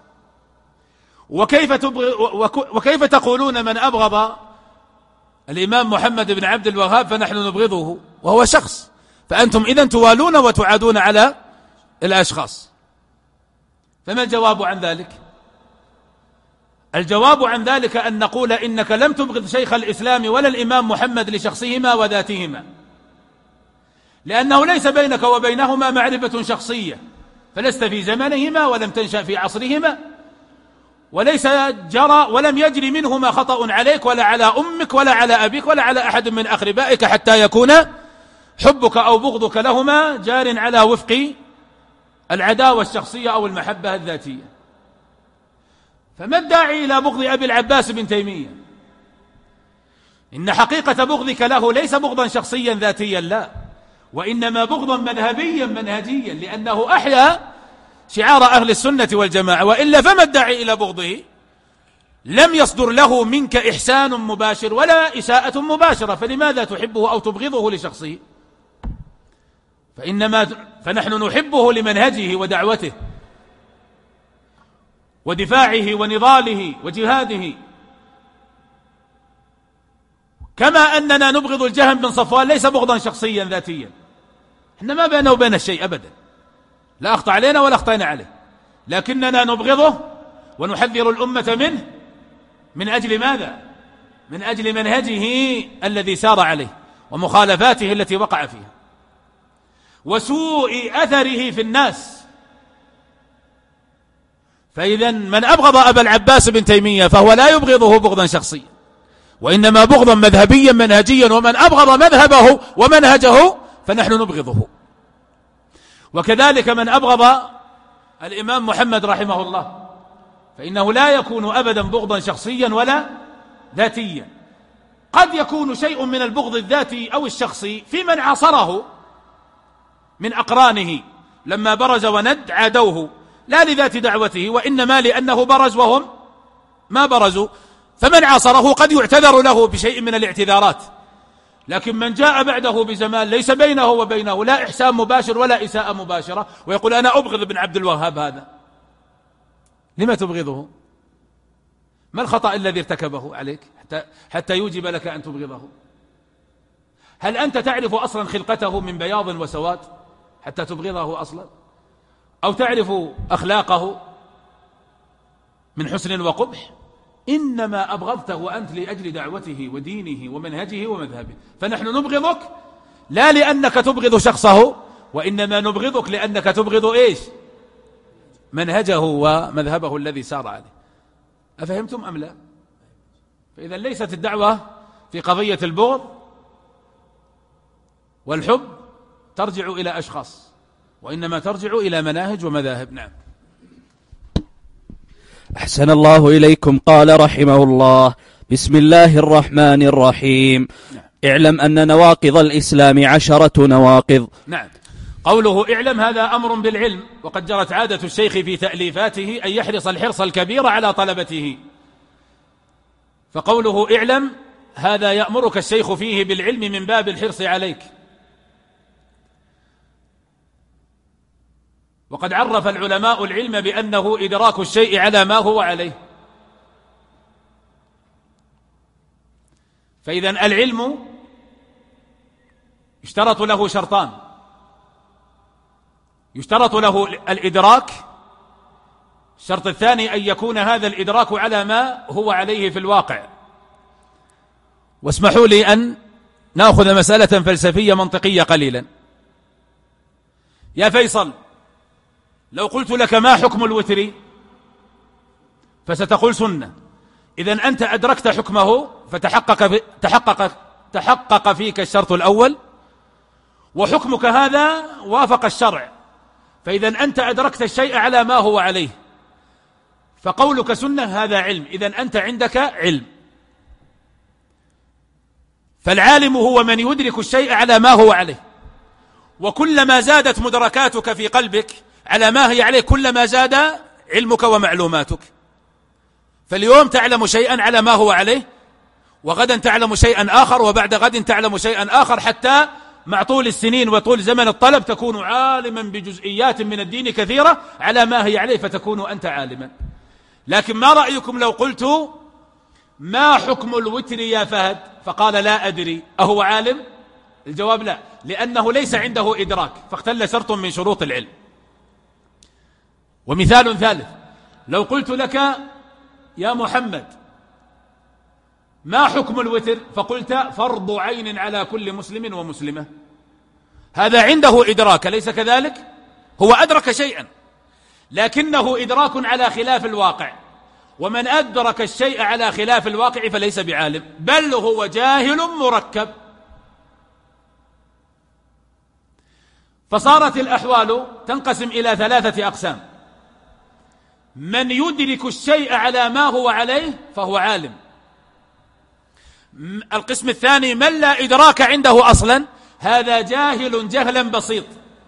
S1: وكيف تقولون من أبغض الإمام محمد بن عبد الوهاب فنحن نبغضه وهو شخص؟ فأنتم إذن توالون وتعادون على الأشخاص. فما الجواب عن ذلك؟ الجواب عن ذلك أن نقول: إنك لم تبغض شيخ الإسلام ولا الإمام محمد لشخصهما وذاتهما، لأنه ليس بينك وبينهما معرفة شخصية، فلست في زمنهما ولم تنشأ في عصرهما، وليس جرى ولم يجري منهما خطأ عليك ولا على أمك ولا على أبيك ولا على أحد من أقربائك حتى يكون حبك أو بغضك لهما جار على وفق العداوة الشخصية أو المحبة الذاتية. فما الداعي إلى بغض أبي العباس بن تيمية؟ إن حقيقة بغضك له ليس بغضا شخصيا ذاتيا، لا، وإنما بغضا مذهبيا منهجيا، لأنه أحيا شعار أهل السنة والجماعة، وإلا فما الداعي إلى بغضه؟ لم يصدر له منك إحسان مباشر ولا إساءة مباشرة، فلماذا تحبه أو تبغضه لشخصه؟ فنحن نحبه لمنهجه ودعوته ودفاعه ونضاله وجهاده، كما أننا نبغض الجهم بن صفوان ليس بغضا شخصيا ذاتيا، احنا ما بينه وبين الشيء أبدا، لا أخطأ علينا ولا أخطأنا عليه، لكننا نبغضه ونحذر الأمة منه من أجل ماذا؟ من أجل منهجه الذي سار عليه ومخالفاته التي وقع فيها وسوء أثره في الناس. فإذا من أبغض أبا العباس بن تيمية فهو لا يبغضه بغضا شخصيا، وإنما بغضا مذهبيا منهجيا، ومن أبغض مذهبه ومنهجه فنحن نبغضه. وكذلك من أبغض الإمام محمد رحمه الله فإنه لا يكون أبدا بغضا شخصيا ولا ذاتيا. قد يكون شيء من البغض الذاتي أو الشخصي في من عاصره من أقرانه لما برز وند عادوه، لا لذات دعوته وإنما لأنه برز وهم ما برزوا، فمن عاصره قد يعتذر له بشيء من الاعتذارات. لكن من جاء بعده بزمان ليس بينه وبينه لا إحسان مباشر ولا إساءة مباشرة ويقول أنا أبغض ابن عبد الوهاب، هذا لما تبغضه؟ ما الخطأ الذي ارتكبه عليك حتى يوجب لك أن تبغضه؟ هل أنت تعرف أصلا خلقته من بياض وسواد حتى تبغضه أصلا؟ أو تعرف أخلاقه من حسن وقبح؟ إنما أبغضته أنت لأجل دعوته ودينه ومنهجه ومذهبه. فنحن نبغضك لا لأنك تبغض شخصه، وإنما نبغضك لأنك تبغض إيش؟ منهجه ومذهبه الذي سار عليه. أفهمتم أم لا؟ فإذا ليست الدعوة في قضية البغض والحب ترجع إلى أشخاص، وإنما ترجع إلى مناهج ومذاهب. نعم.
S2: أحسن الله إليكم. قال رحمه الله: بسم الله الرحمن الرحيم.
S1: نعم.
S2: اعلم أن نواقض الإسلام 10 نواقض.
S1: نعم. قوله اعلم هذا أمر بالعلم، وقد جرت عادة الشيخ في تأليفاته أن يحرص الحرص الكبير على طلبته، فقوله اعلم هذا يأمرك الشيخ فيه بالعلم من باب الحرص عليك. وقد عرف العلماء العلم بأنه إدراك الشيء على ما هو عليه. فإذا العلم يشترط له شرطان: يشترط له الإدراك، الشرط الثاني أن يكون هذا الإدراك على ما هو عليه في الواقع. واسمحوا لي أن نأخذ مسألة فلسفية منطقية قليلا. يا فيصل، لو قلت لك ما حكم الوتر فستقول سنة، إذن أنت أدركت حكمه فتحقق فيك الشرط الأول، وحكمك هذا وافق الشرع، فإذن أنت أدركت الشيء على ما هو عليه، فقولك سنة هذا علم، إذن أنت عندك علم. فالعالم هو من يدرك الشيء على ما هو عليه، وكلما زادت مدركاتك في قلبك على ما هي عليه كلما زاد علمك ومعلوماتك. فاليوم تعلم شيئا على ما هو عليه، وغدا تعلم شيئا آخر، وبعد غد تعلم شيئا آخر، حتى مع طول السنين وطول زمن الطلب تكون عالما بجزئيات من الدين كثيرة على ما هي عليه، فتكون أنت عالما. لكن ما رأيكم لو قلت ما حكم الوتر يا فهد فقال لا أدري، أهو عالم؟ الجواب لا، لأنه ليس عنده إدراك، فاختل شرط من شروط العلم. ومثال ثالث: لو قلت لك يا محمد ما حكم الوتر فقلت فرض عين على كل مسلم ومسلمة، هذا عنده إدراك، ليس كذلك؟ هو أدرك شيئا لكنه إدراك على خلاف الواقع، ومن أدرك الشيء على خلاف الواقع فليس بعالم، بل هو جاهل مركب. فصارت الأحوال تنقسم إلى 3 أقسام: من يدرك الشيء على ما هو عليه فهو عالم. القسم الثاني من لا إدراك عنده أصلا، هذا جاهل جهلا بسيط.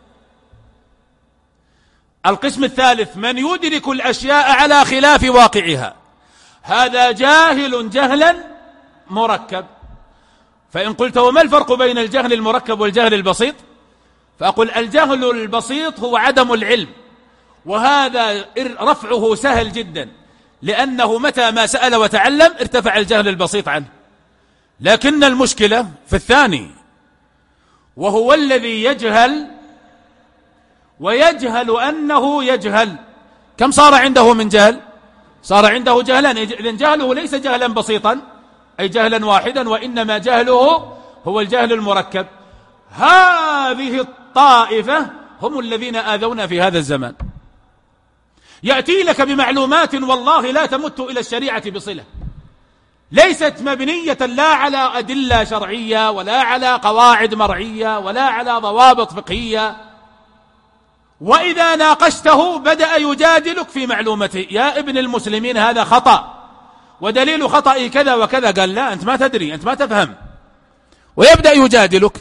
S1: القسم الثالث من يدرك الأشياء على خلاف واقعها، هذا جاهل جهلا مركب. فإن قلت وما الفرق بين الجهل المركب والجهل البسيط؟ فأقول الجهل البسيط هو عدم العلم، وهذا رفعه سهل جدا، لأنه متى ما سأل وتعلم ارتفع الجهل البسيط عنه. لكن المشكلة في الثاني، وهو الذي يجهل ويجهل أنه يجهل، كم صار عنده من جهل؟ صار عنده جهلان. إذن جهله ليس جهلا بسيطا أي جهلا واحدا، وإنما جهله هو الجهل المركب. هذه الطائفة هم الذين آذونا في هذا الزمان. يأتي لك بمعلومات والله لا تمت إلى الشريعة بصلة، ليست مبنية لا على أدلة شرعية ولا على قواعد مرعية ولا على ضوابط فقهية، وإذا ناقشته بدأ يجادلك في معلومته. يا ابن المسلمين هذا خطأ، ودليل خطأ كذا وكذا. قال لا، أنت ما تدري، أنت ما تفهم، ويبدأ يجادلك.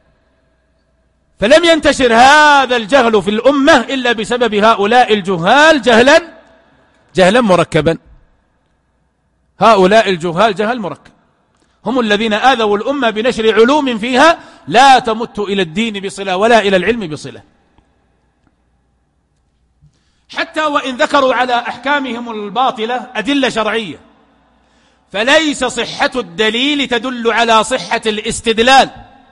S1: فلم ينتشر هذا الجهل في الأمة إلا بسبب هؤلاء الجهال جهلا مركبا. هؤلاء الجهال جهل مركب هم الذين آذوا الأمة بنشر علوم فيها لا تمت إلى الدين بصلة ولا إلى العلم بصلة. حتى وإن ذكروا على أحكامهم الباطلة أدلة شرعية، فليس صحة الدليل تدل على صحة الاستدلال.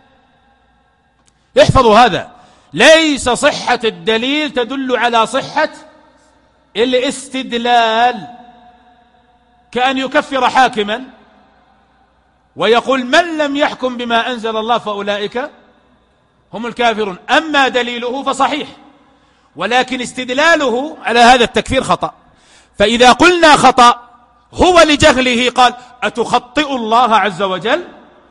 S1: احفظوا هذا، ليس صحة الدليل تدل على صحة الاستدلال. كأن يكفر حاكما ويقول من لم يحكم بما أنزل الله فأولئك هم الكافرون، أما دليله فصحيح، ولكن استدلاله على هذا التكفير خطأ. فإذا قلنا خطأ هو لجهله قال أتخطئ الله عز وجل،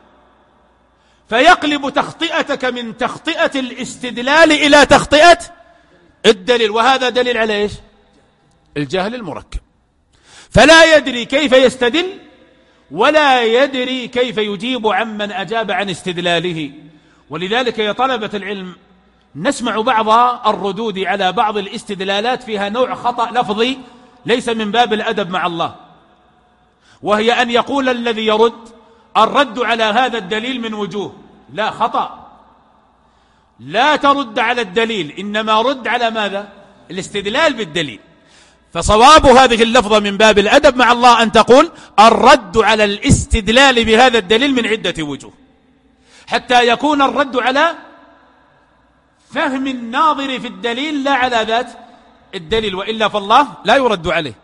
S1: فيقلب تخطئتك من تخطئة الاستدلال إلى تخطئة الدليل، وهذا دليل على إيش؟ الجهل المركب. فلا يدري كيف يستدل ولا يدري كيف يجيب عمن أجاب عن استدلاله. ولذلك يا طلبة العلم نسمع بعض الردود على بعض الاستدلالات فيها نوع خطأ لفظي ليس من باب الأدب مع الله، وهي أن يقول الذي يرد الرد على هذا الدليل من وجوه. لا، خطأ. لا ترد على الدليل، إنما رد على ماذا؟ الاستدلال بالدليل. فصواب هذه اللفظة من باب الأدب مع الله أن تقول الرد على الاستدلال بهذا الدليل من عدة وجوه، حتى يكون الرد على فهم الناظر في الدليل لا على ذات الدليل، وإلا فالله لا يرد عليه،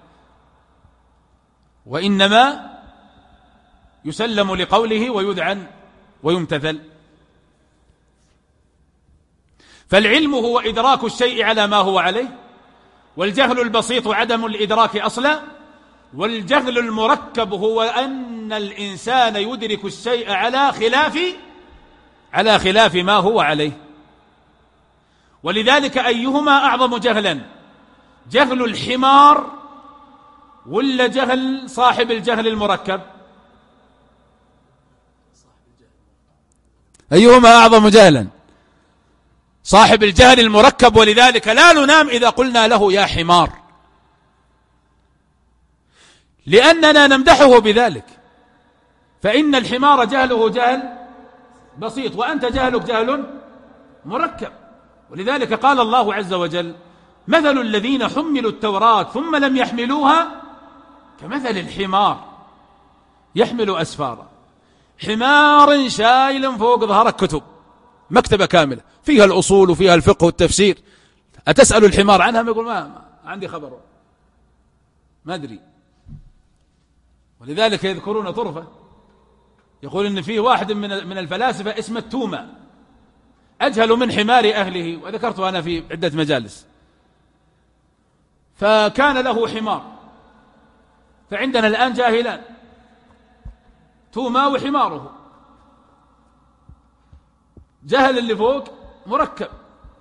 S1: وإنما يسلم لقوله ويذعن ويمتثل. فالعلم هو إدراك الشيء على ما هو عليه، والجهل البسيط عدم الإدراك أصلا، والجهل المركب هو أن الإنسان يدرك الشيء على خلاف ما هو عليه. ولذلك أيهما أعظم جهلا، جهل الحمار ولا جهل صاحب الجهل المركب؟ أيهما أعظم جهلا؟ صاحب الجهل المركب. ولذلك لا ننام إذا قلنا له يا حمار، لأننا نمدحه بذلك، فإن الحمار جهله جهل بسيط وأنت جهلك جهل مركب. ولذلك قال الله عز وجل مثل الذين حملوا التوراة ثم لم يحملوها كمثل الحمار يحمل أسفارا. حمار شايل فوق ظهرك كتب، مكتبة كاملة فيها الأصول وفيها الفقه والتفسير، أتسأل الحمار عنها؟ يقول ما عندي خبر، ما أدري. ولذلك يذكرون طرفة، يقول إن فيه واحد من الفلاسفة اسمه التومة أجهل من حمار أهله، وذكرته أنا في عدة مجالس. فكان له حمار، فعندنا الآن جاهلان، توما وحماره. جهل اللي فوق مركب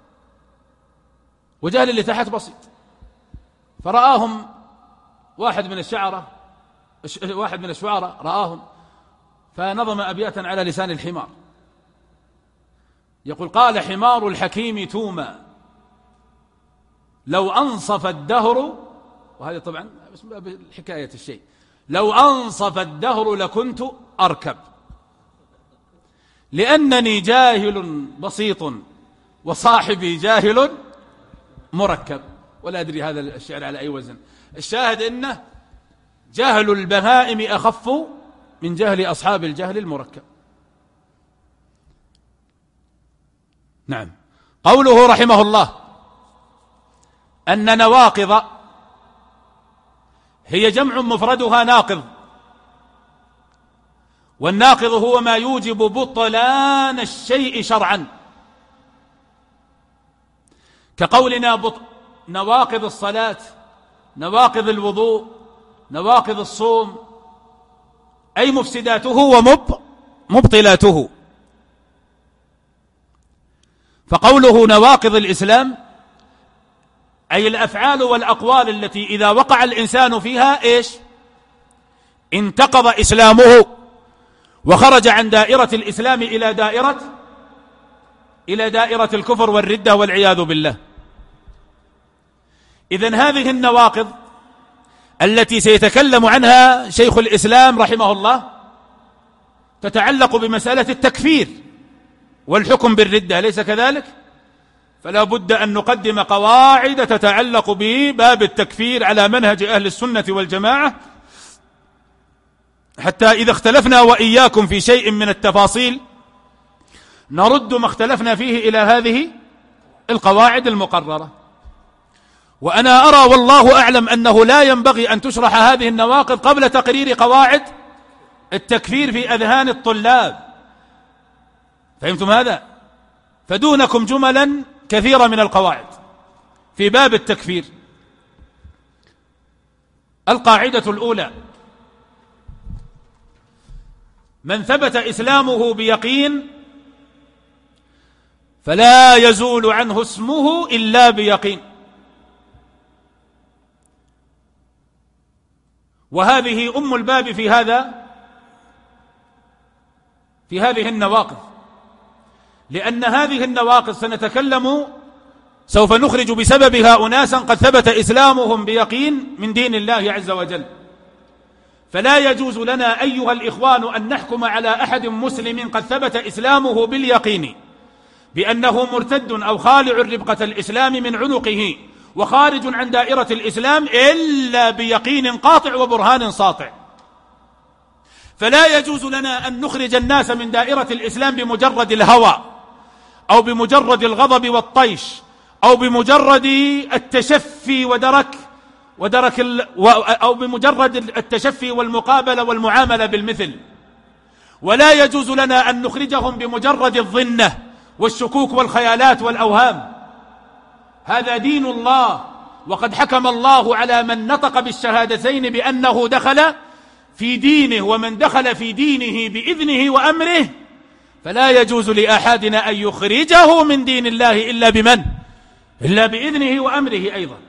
S1: وجهل اللي تحت بسيط. فرآهم واحد من الشعراء رآهم فنظم أبياتا على لسان الحمار، يقول قال حمار الحكيم توما لو أنصف الدهر، وهذا طبعا حكاية الشيء، لو أنصف الدهر لكنت أركب، لأنني جاهل بسيط وصاحبي جاهل مركب. ولا أدري هذا الشعر على أي وزن. الشاهد إنه جهل البهائم أخف من جهل أصحاب الجهل المركب. نعم. قوله رحمه الله أن نواقض هي جمع مفردها ناقض، والناقض هو ما يوجب بطلان الشيء شرعا، كقولنا نواقض الصلاة، نواقض الوضوء، نواقض الصوم، أي مفسداته ومبطلاته. فقوله نواقض الإسلام أي الأفعال والأقوال التي إذا وقع الإنسان فيها إيش؟ انتقض إسلامه وخرج عن دائرة الإسلام إلى دائرة الكفر والردة والعياذ بالله. إذن هذه النواقض التي سيتكلم عنها شيخ الإسلام رحمه الله تتعلق بمسألة التكفير والحكم بالردة، أليس كذلك؟ فلا بد أن نقدم قواعد تتعلق بباب التكفير على منهج أهل السنة والجماعة، حتى إذا اختلفنا وإياكم في شيء من التفاصيل نرد ما اختلفنا فيه إلى هذه القواعد المقررة. وأنا أرى والله أعلم أنه لا ينبغي أن تشرح هذه النواقض قبل تقرير قواعد التكفير في أذهان الطلاب. فهمتم هذا؟ فدونكم جملا كثيرة من القواعد في باب التكفير. القاعدة الأولى: من ثبت إسلامه بيقين فلا يزول عنه اسمه إلا بيقين. وهذه أم الباب في هذه النواقض، لأن هذه النواقض سوف نخرج بسببها أناسا قد ثبت إسلامهم بيقين من دين الله عز وجل. فلا يجوز لنا أيها الإخوان أن نحكم على أحد مسلم قد ثبت إسلامه باليقين بأنه مرتد أو خالع ربقة الإسلام من عنقه وخارج عن دائرة الإسلام إلا بيقين قاطع وبرهان ساطع. فلا يجوز لنا أن نخرج الناس من دائرة الإسلام بمجرد الهوى أو بمجرد الغضب والطيش أو بمجرد التشفي أو بمجرد التشفي والمقابلة والمعاملة بالمثل. ولا يجوز لنا أن نخرجهم بمجرد الظنة والشكوك والخيالات والأوهام. هذا دين الله، وقد حكم الله على من نطق بالشهادتين بأنه دخل في دينه، ومن دخل في دينه بإذنه وأمره فلا يجوز لأحدنا أن يخرجه من دين الله إلا بإذنه وأمره أيضا.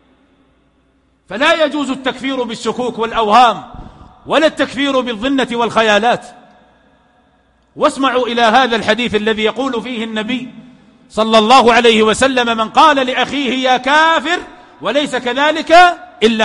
S1: فلا يجوز التكفير بالشكوك والأوهام ولا التكفير بالظنة والخيالات. واسمعوا إلى هذا الحديث الذي يقول فيه النبي صلى الله عليه وسلم: من قال لأخيه يا كافر وليس كذلك إلا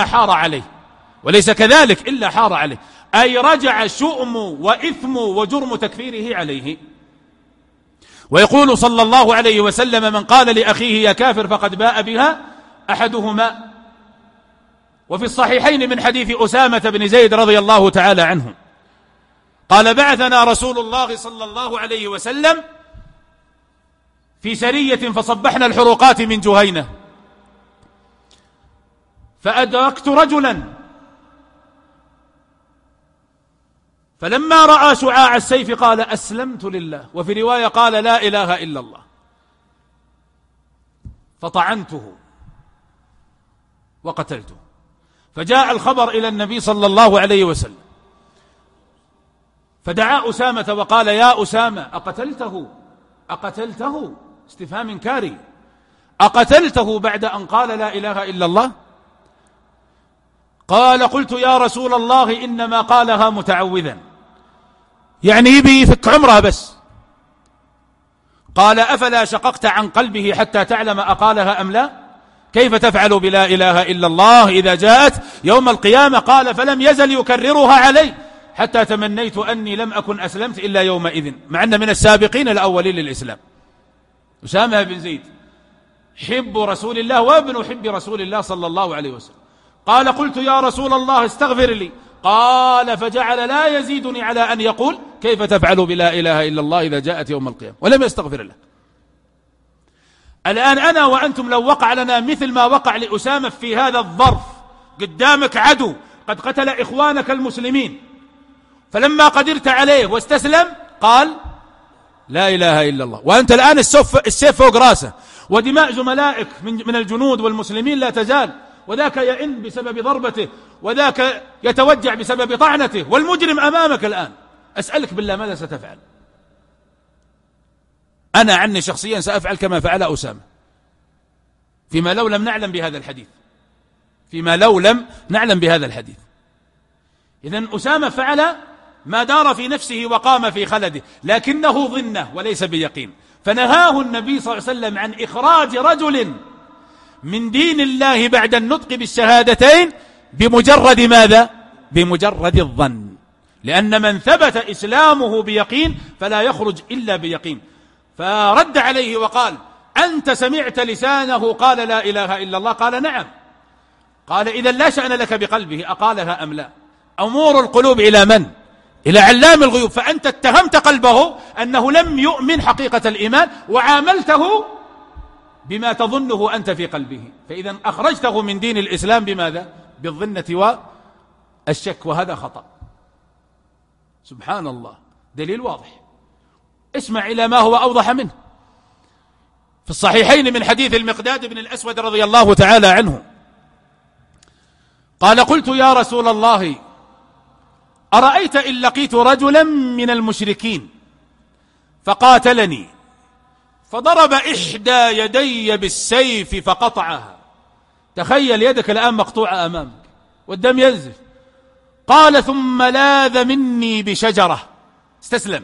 S1: حار عليه، أي رجع شؤم وإثم وجرم تكفيره عليه. ويقول صلى الله عليه وسلم: من قال لأخيه يا كافر فقد باء بها أحدهما. وفي الصحيحين من حديث أسامة بن زيد رضي الله تعالى عنه قال: بعثنا رسول الله صلى الله عليه وسلم في سرية فصبحنا الحروقات من جهينة، فأدركت رجلا فلما رأى شعاع السيف قال: أسلمت لله. وفي رواية قال: لا إله إلا الله. فطعنته وقتلته. فجاء الخبر إلى النبي صلى الله عليه وسلم، فدعا أسامة وقال: يا أسامة أقتلته؟ استفهام إنكاري. أقتلته بعد أن قال لا إله إلا الله؟ قال: قلت يا رسول الله إنما قالها متعوذا، يعني يبي يفك عمره بس. قال: أفلا شققت عن قلبه حتى تعلم أقالها أم لا؟ كيف تفعل بلا إله إلا الله إذا جاءت يوم القيامة؟ قال: فلم يزل يكررها علي حتى تمنيت أني لم أكن أسلمت إلا يومئذ. مع أن من السابقين الأولين للإسلام أسامة بن زيد حب رسول الله وابن حب رسول الله صلى الله عليه وسلم. قال: قلت يا رسول الله استغفر لي. قال: فجعل لا يزيدني على أن يقول كيف تفعل بلا إله إلا الله إذا جاءت يوم القيامة، ولم يستغفر له. الآن أنا وأنتم لو وقع لنا مثل ما وقع لأسامة في هذا الظرف، قدامك عدو قد قتل إخوانك المسلمين، فلما قدرت عليه واستسلم قال لا إله إلا الله، وأنت الآن السيف فوق راسه، ودماء زملائك من الجنود والمسلمين لا تزال، وذاك يئن بسبب ضربته، وذاك يتوجع بسبب طعنته، والمجرم أمامك الآن. أسألك بالله ماذا ستفعل؟ أنا عني شخصيا سأفعل كما فعل أسامة، فيما لو لم نعلم بهذا الحديث، إذن أسامة فعل ما دار في نفسه وقام في خلده، لكنه ظنه وليس بيقين، فنهاه النبي صلى الله عليه وسلم عن إخراج رجل من دين الله بعد النطق بالشهادتين بمجرد ماذا؟ بمجرد الظن، لأن من ثبت إسلامه بيقين فلا يخرج إلا بيقين. فرد عليه وقال أنت سمعت لسانه قال لا إله إلا الله؟ قال نعم. قال إذا لا شأن لك بقلبه أقالها أم لا؟ أمور القلوب إلى من؟ إلى علام الغيوب، فأنت اتهمت قلبه أنه لم يؤمن حقيقة الإيمان، وعاملته بما تظنه أنت في قلبه، فإذا أخرجته من دين الإسلام بماذا؟ بالظنة والشك، وهذا خطأ. سبحان الله، دليل واضح. اسمع إلى ما هو أوضح منه في الصحيحين من حديث المقداد بن الأسود رضي الله تعالى عنه قال قلت يا رسول الله أرأيت إن لقيت رجلا من المشركين فقاتلني فضرب إحدى يدي بالسيف فقطعها، تخيل يدك الآن مقطوعة أمامك والدم ينزف، قال ثم لاذ مني بشجرة استسلم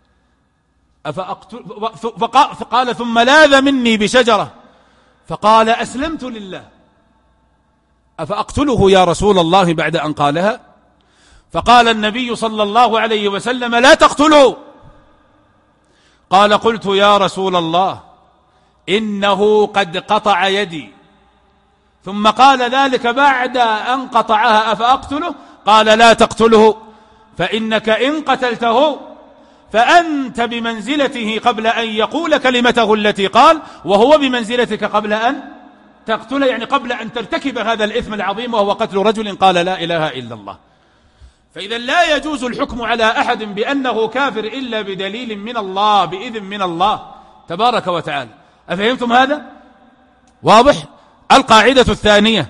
S1: فقال ثم لاذ مني بشجرة فقال أسلمت لله أفأقتله يا رسول الله بعد أن قالها؟ فقال النبي صلى الله عليه وسلم لا تقتله. قال قلت يا رسول الله إنه قد قطع يدي، ثم قال ذلك بعد أن قطعها أفأقتله؟ قال لا تقتله، فإنك إن قتلته فأنت بمنزلته قبل أن يقول كلمته التي قال، وهو بمنزلتك قبل أن تقتله، يعني قبل أن ترتكب هذا الإثم العظيم وهو قتل رجل قال لا إله إلا الله. فإذا لا يجوز الحكم على أحد بأنه كافر إلا بدليل من الله، بإذن من الله تبارك وتعالى. أفهمتم هذا؟ واضح؟ القاعدة الثانية: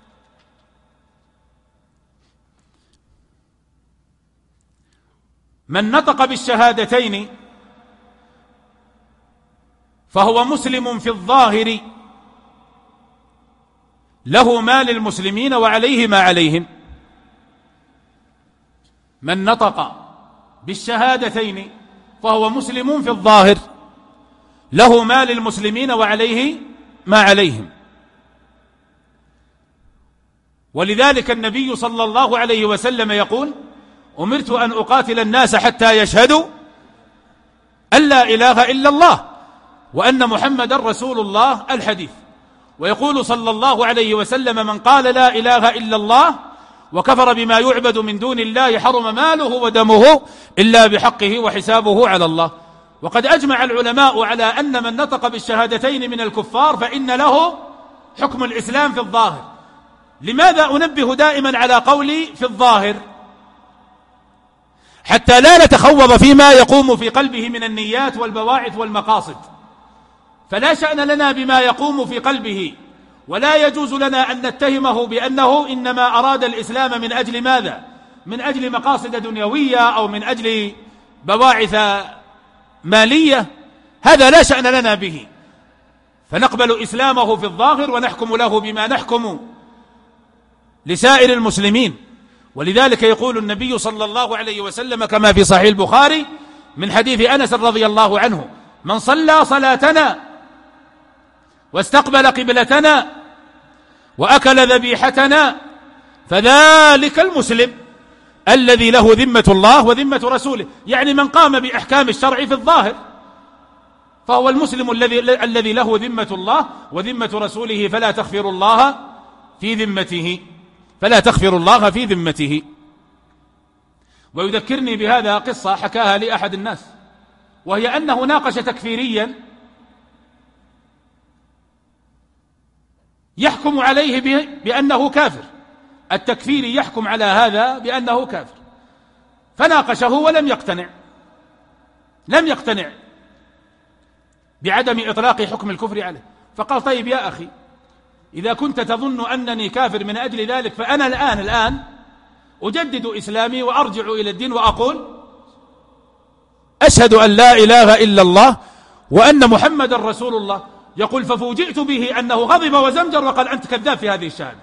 S1: من نطق بالشهادتين فهو مسلم في الظاهر، له ما للمسلمين وعليه ما عليهم. من نطق بالشهادتين فهو مسلم في الظاهر، له ما للمسلمين وعليه ما عليهم. ولذلك النبي صلى الله عليه وسلم يقول: أمرت أن أقاتل الناس حتى يشهدوا أن لا إله إلا الله وأن محمد رسول الله، الحديث. ويقول صلى الله عليه وسلم: من قال لا إله إلا الله وكفر بما يعبد من دون الله حرم ماله ودمه إلا بحقه وحسابه على الله. وقد أجمع العلماء على أن من نطق بالشهادتين من الكفار فإن له حكم الإسلام في الظاهر. لماذا أنبه دائما على قولي في الظاهر؟ حتى لا نتخوض فيما يقوم في قلبه من النيات والبواعث والمقاصد، فلا شأن لنا بما يقوم في قلبه، ولا يجوز لنا أن نتهمه بأنه إنما أراد الإسلام من أجل ماذا؟ من أجل مقاصد دنيوية أو من أجل بواعث مالية، هذا لا شأن لنا به، فنقبل إسلامه في الظاهر ونحكم له بما نحكم لسائر المسلمين. ولذلك يقول النبي صلى الله عليه وسلم كما في صحيح البخاري من حديث أنس رضي الله عنه: من صلى صلاتنا واستقبل قبلتنا وأكل ذبيحتنا فذلك المسلم الذي له ذمة الله وذمة رسوله، يعني من قام بأحكام الشرع في الظاهر فهو المسلم الذي له ذمة الله وذمة رسوله، فلا تخفر الله في ذمته. ويذكرني بهذا قصة حكاها لي أحد الناس، وهي أنه ناقش تكفيريا يحكم عليه بأنه كافر، التكفيري يحكم على هذا بأنه كافر، فناقشه ولم يقتنع، لم يقتنع بعدم إطلاق حكم الكفر عليه، فقال طيب يا أخي إذا كنت تظن أنني كافر من أجل ذلك فأنا الآن أجدد إسلامي وأرجع إلى الدين وأقول أشهد أن لا إله إلا الله وأن محمد رسول الله. يقول ففوجئت به أنه غضب وزمجر وقال أنت كذاب في هذه الشهادة.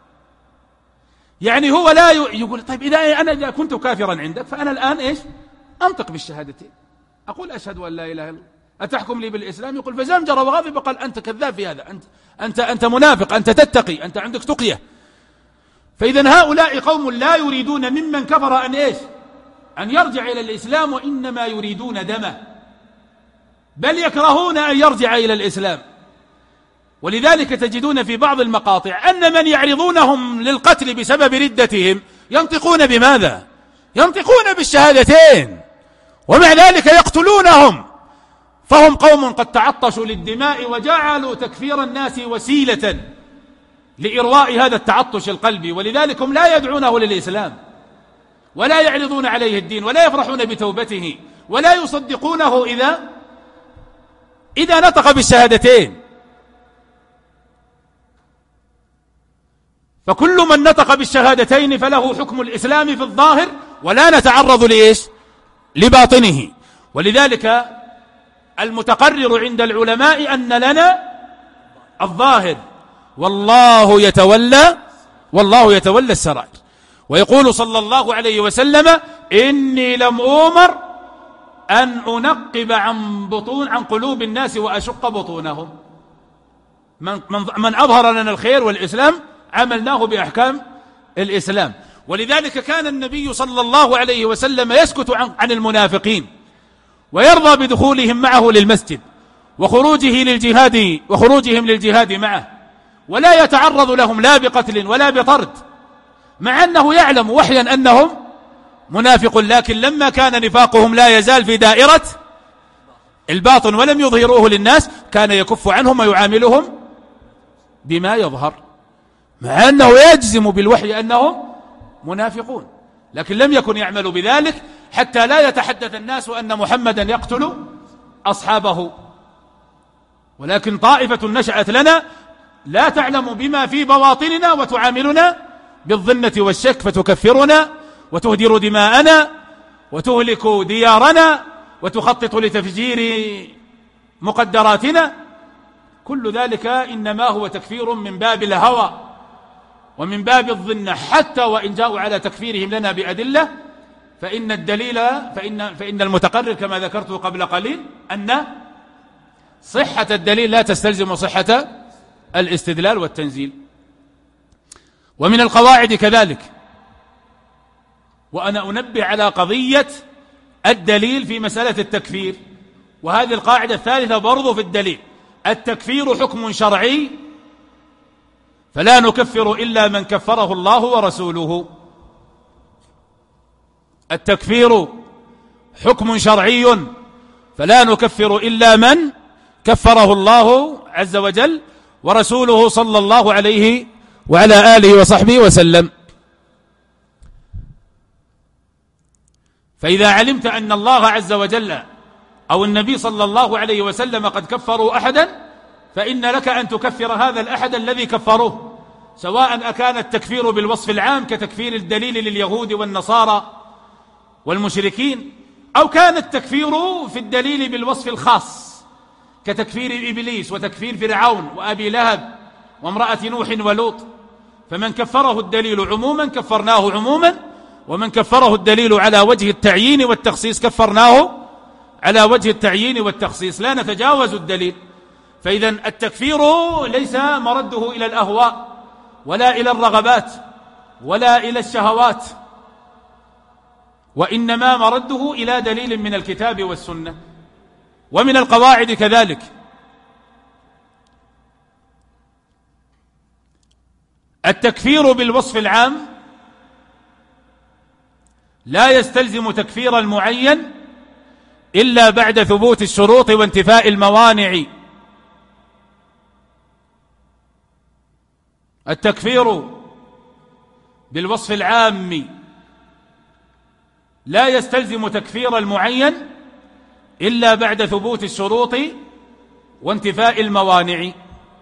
S1: يعني هو لا يقول طيب إذا كنت كافرا عندك فأنا الآن أنطق بالشهادتين، أقول أشهد أن لا إله إلا الله، أتحكم لي بالإسلام؟ يقول فزمجر وغضب وقال أنت كذاب في هذا، أنت منافق، أنت تتقي، أنت عندك تقية. فإذا هؤلاء قوم لا يريدون ممن كفر أن يرجع إلى الإسلام، وإنما يريدون دمه، بل يكرهون أن يرجع إلى الإسلام. ولذلك تجدون في بعض المقاطع أن من يعرضونهم للقتل بسبب ردتهم ينطقون بماذا؟ ينطقون بالشهادتين، ومع ذلك يقتلونهم. فهم قوم قد تعطشوا للدماء وجعلوا تكفير الناس وسيلة لإرواء هذا التعطش القلبي، ولذلك هم لا يدعونه للإسلام ولا يعرضون عليه الدين ولا يفرحون بتوبته ولا يصدقونه إذا نطق بالشهادتين. فكل من نطق بالشهادتين فله حكم الإسلام في الظاهر، ولا نتعرض لباطنه. ولذلك المتقرر عند العلماء أن لنا الظاهر، والله يتولى السرائر. ويقول صلى الله عليه وسلم إني لم أؤمر أن أنقب عن قلوب الناس وأشق بطونهم. من أظهر لنا الخير والإسلام عملناه بأحكام الإسلام. ولذلك كان النبي صلى الله عليه وسلم يسكت عن المنافقين ويرضى بدخولهم معه للمسجد وخروجهم للجهاد معه، ولا يتعرض لهم لا بقتل ولا بطرد، مع أنه يعلم وحيا أنهم منافق. لكن لما كان نفاقهم لا يزال في دائرة الباطن ولم يظهروه للناس كان يكف عنهم ويعاملهم بما يظهر، مع أنه يجزم بالوحي أنهم منافقون، لكن لم يكن يعمل بذلك حتى لا يتحدث الناس أن محمدا يقتل أصحابه. ولكن طائفة نشأت لنا لا تعلم بما في بواطننا وتعاملنا بالظنة والشك، فتكفرنا وتهدر دماءنا وتهلك ديارنا وتخطط لتفجير مقدراتنا. كل ذلك إنما هو تكفير من باب الهوى ومن باب الظن، حتى وإن جاءوا على تكفيرهم لنا بأدلة فإن المتقرر كما ذكرت قبل قليل أن صحة الدليل لا تستلزم صحة الاستدلال والتنزيل. ومن القواعد كذلك، وأنا أنبه على قضية الدليل في مسألة التكفير، وهذه القاعدة الثالثة برضو في الدليل: التكفير حكم شرعي فلا نكفر إلا من كفره الله ورسوله. التكفير حكم شرعي فلا نكفر إلا من كفره الله عز وجل ورسوله صلى الله عليه وعلى آله وصحبه وسلم. فإذا علمت أن الله عز وجل أو النبي صلى الله عليه وسلم قد كفروا أحدا فإن لك أن تكفر هذا الأحد الذي كفروه، سواء أكان التكفير بالوصف العام كتكفير الدليل لليهود والنصارى والمشركين، أو كان التكفير في الدليل بالوصف الخاص كتكفير إبليس وتكفير فرعون وأبي لهب وامرأة نوح ولوط. فمن كفره الدليل عموما كفرناه عموما، ومن كفره الدليل على وجه التعيين والتخصيص كفرناه على وجه التعيين والتخصيص، لا نتجاوز الدليل. فإذا التكفير ليس مرده إلى الأهواء ولا إلى الرغبات ولا إلى الشهوات، وإنما مرده إلى دليل من الكتاب والسنة. ومن القواعد كذلك التكفير بالوصف العام لا يستلزم تكفير المعين إلا بعد ثبوت الشروط وانتفاء الموانع. التكفير بالوصف العام لا يستلزم تكفير المعين إلا بعد ثبوت الشروط وانتفاء الموانع.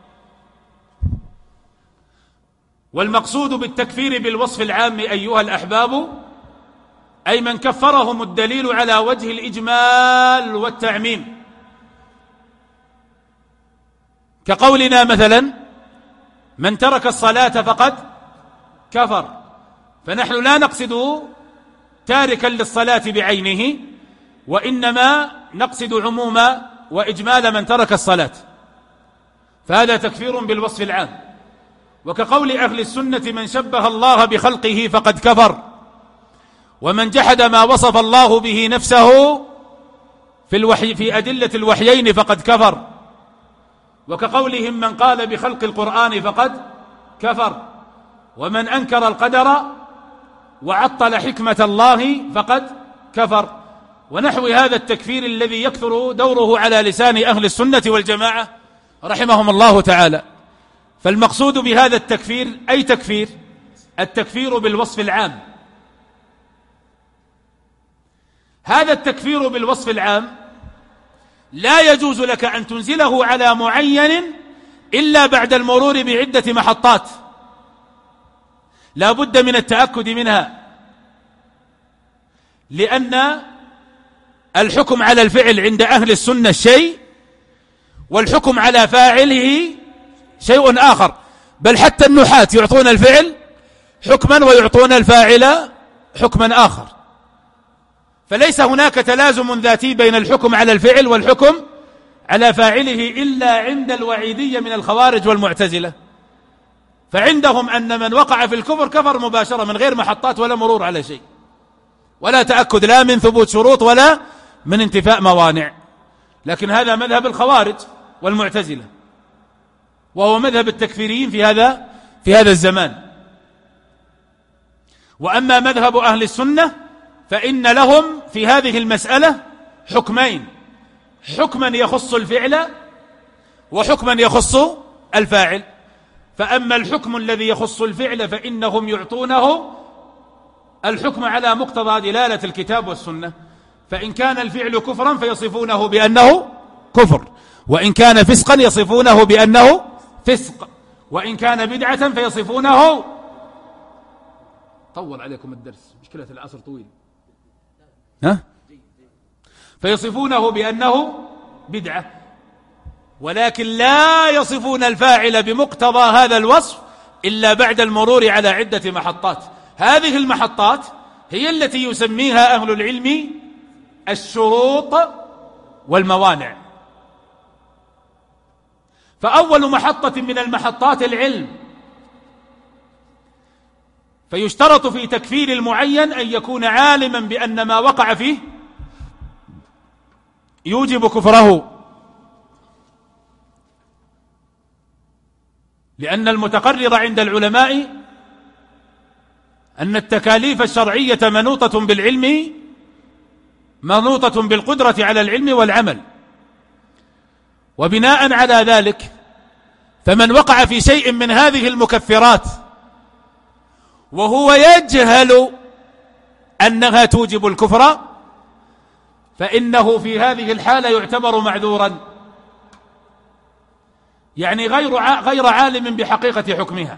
S1: والمقصود بالتكفير بالوصف العام أيها الأحباب أي من كفرهم الدليل على وجه الإجمال والتعميم، كقولنا مثلا من ترك الصلاة فقد كفر، فنحن لا نقصد تاركا للصلاة بعينه، وإنما نقصد عموم وإجمال من ترك الصلاة، فهذا تكفير بالوصف العام. وكقول أهل السنة من شبه الله بخلقه فقد كفر، ومن جحد ما وصف الله به نفسه في أدلة الوحيين فقد كفر. وكقولهم من قال بخلق القرآن فقد كفر، ومن أنكر القدر وعطل حكمة الله فقد كفر، ونحو هذا التكفير الذي يكثر دوره على لسان أهل السنة والجماعة رحمهم الله تعالى. فالمقصود بهذا التكفير أي تكفير التكفير بالوصف العام. هذا التكفير بالوصف العام لا يجوز لك أن تنزله على معين إلا بعد المرور بعدة محطات لا بد من التأكد منها، لأن الحكم على الفعل عند أهل السنة شيء، والحكم على فاعله شيء آخر، بل حتى النحاة يعطون الفعل حكما ويعطون الفاعل حكما آخر، فليس هناك تلازم ذاتي بين الحكم على الفعل والحكم على فاعله إلا عند الوعيدية من الخوارج والمعتزلة، فعندهم أن من وقع في الكفر كفر مباشرة من غير محطات ولا مرور على شيء، ولا تأكد لا من ثبوت شروط ولا من انتفاء موانع. لكن هذا مذهب الخوارج والمعتزلة، وهو مذهب التكفيريين في هذا الزمان. وأما مذهب أهل السنة فإن لهم في هذه المسألة حكمين، حكما يخص الفعل وحكما يخص الفاعل. فأما الحكم الذي يخص الفعل فإنهم يعطونه الحكم على مقتضى دلالة الكتاب والسنة، فإن كان الفعل كفرا فيصفونه بأنه كفر، وإن كان فسقا يصفونه بأنه فسق، وإن كان بدعة فيصفونه. طول عليكم الدرس، مشكلة العصر طويل، فيصفونه بأنه بدعة، ولكن لا يصفون الفاعل بمقتضى هذا الوصف إلا بعد المرور على عدة محطات. هذه المحطات هي التي يسميها أهل العلم الشروط والموانع. فأول محطة من المحطات العلم، فيشترط في تكفير المعين أن يكون عالما بأن ما وقع فيه يوجب كفره، لأن المتقرر عند العلماء أن التكاليف الشرعية منوطة بالعلم، منوطة بالقدرة على العلم والعمل، وبناء على ذلك فمن وقع في شيء من هذه المكفرات وهو يجهل أنها توجب الكفر فإنه في هذه الحالة يعتبر معذورا، يعني غير عالم بحقيقة حكمها،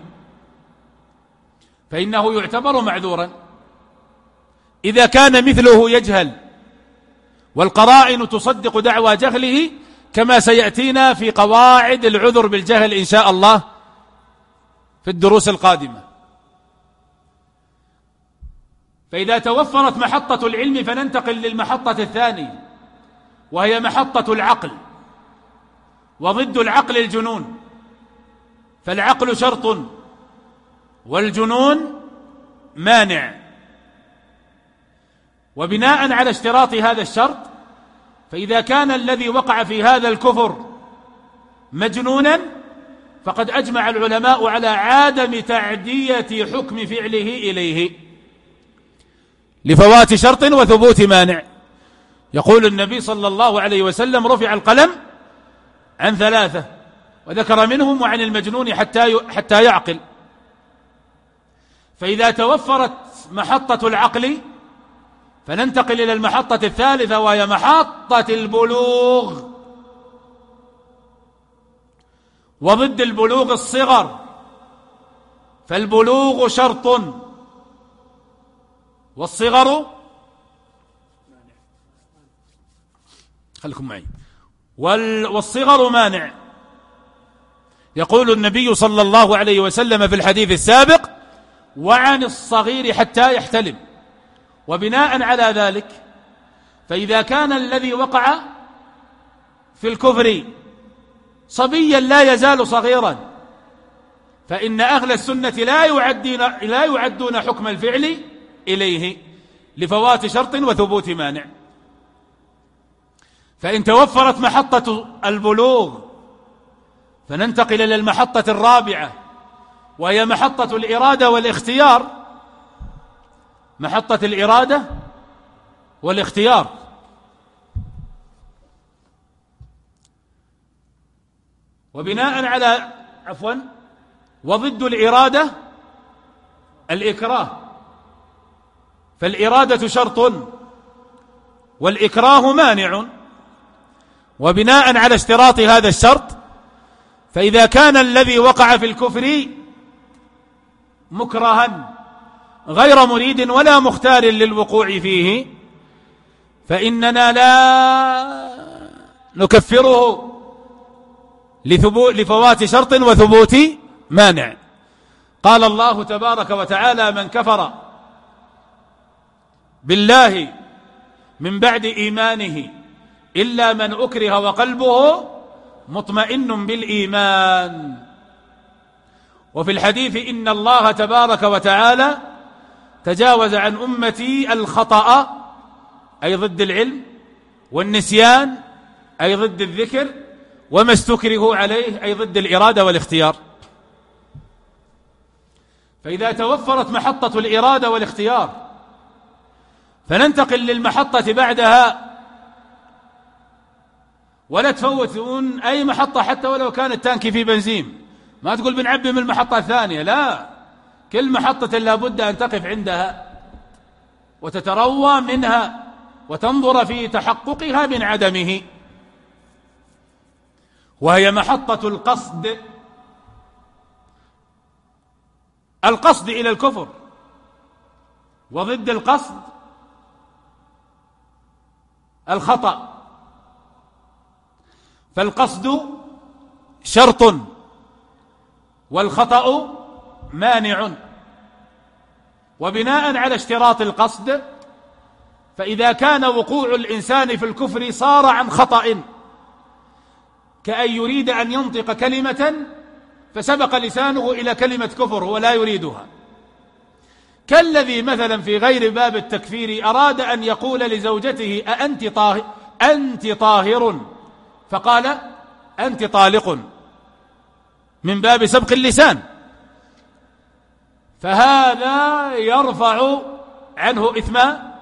S1: فإنه يعتبر معذورا إذا كان مثله يجهل، والقرائن تصدق دعوى جهله كما سيأتينا في قواعد العذر بالجهل إن شاء الله في الدروس القادمة. فإذا توفرت محطة العلم فننتقل للمحطة الثانية، وهي محطة العقل، وضد العقل الجنون، فالعقل شرط والجنون مانع. وبناء على اشتراط هذا الشرط، فإذا كان الذي وقع في هذا الكفر مجنونا فقد أجمع العلماء على عدم تعدية حكم فعله إليه لفوات شرط وثبوت مانع. يقول النبي صلى الله عليه وسلم: رفع القلم عن ثلاثة، وذكر منهم وعن المجنون حتى يعقل. فإذا توفرت محطة العقل فننتقل إلى المحطة الثالثة، وهي محطة البلوغ. وضد البلوغ الصغر، فالبلوغ شرط والصغر، خلكم معي، والصغر مانع. يقول النبي صلى الله عليه وسلم في الحديث السابق: وعن الصغير حتى يحتلم. وبناء على ذلك فإذا كان الذي وقع في الكفر صبيا لا يزال صغيرا، فإن أهل السنة لا يعدون حكم الفعل إليه لفوات شرط وثبوت مانع. فإن توفرت محطة البلوغ فننتقل إلى المحطة الرابعة، وهي محطة الإرادة والاختيار. محطة الإرادة والاختيار. وبناء على وضد الإرادة الإكراه، فالإرادة شرط والإكراه مانع. وبناء على اشتراط هذا الشرط فإذا كان الذي وقع في الكفر مكرها غير مريد ولا مختار للوقوع فيه فإننا لا نكفره لفوات شرط وثبوت مانع. قال الله تبارك وتعالى: من كفر بالله من بعد إيمانه إلا من أكره وقلبه مطمئن بالإيمان. وفي الحديث: إن الله تبارك وتعالى تجاوز عن أمتي الخطأ، أي ضد العلم، والنسيان، أي ضد الذكر، وما استكرهوا عليه، أي ضد الإرادة والاختيار. فإذا توفرت محطة الإرادة والاختيار فننتقل للمحطة بعدها، ولا تفوتون أي محطة حتى ولو كان التانك في بنزين. ما تقول بنعبي من المحطة الثانية، لا، كل محطة لابد أن تقف عندها وتتروى منها وتنظر في تحققها من عدمه. وهي محطة القصد، القصد إلى الكفر. وضد القصد الخطأ، فالقصد شرط والخطأ مانع. وبناء على اشتراط القصد فإذا كان وقوع الإنسان في الكفر صار عن خطأ، كأن يريد أن ينطق كلمة فسبق لسانه إلى كلمة كفر هو لا يريدها، كالذي مثلا في غير باب التكفير أراد أن يقول لزوجته: أنت طاهر، فقال: أنت طالق، من باب سبق اللسان، فهذا يرفع عنه إثم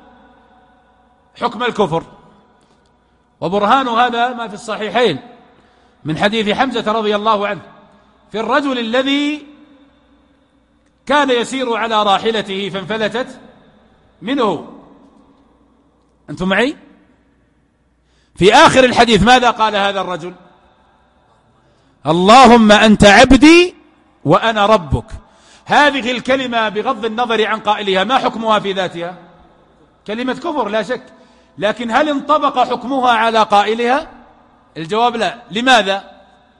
S1: حكم الكفر. وبرهان هذا ما في الصحيحين من حديث حمزة رضي الله عنه في الرجل الذي كان يسير على راحلته فانفلتت منه. أنتم معي؟ في آخر الحديث ماذا قال هذا الرجل؟ اللهم أنت عبدي وأنا ربك. هذه الكلمة بغض النظر عن قائلها ما حكمها في ذاتها؟ كلمة كفر لا شك، لكن هل انطبق حكمها على قائلها؟ الجواب لا. لماذا؟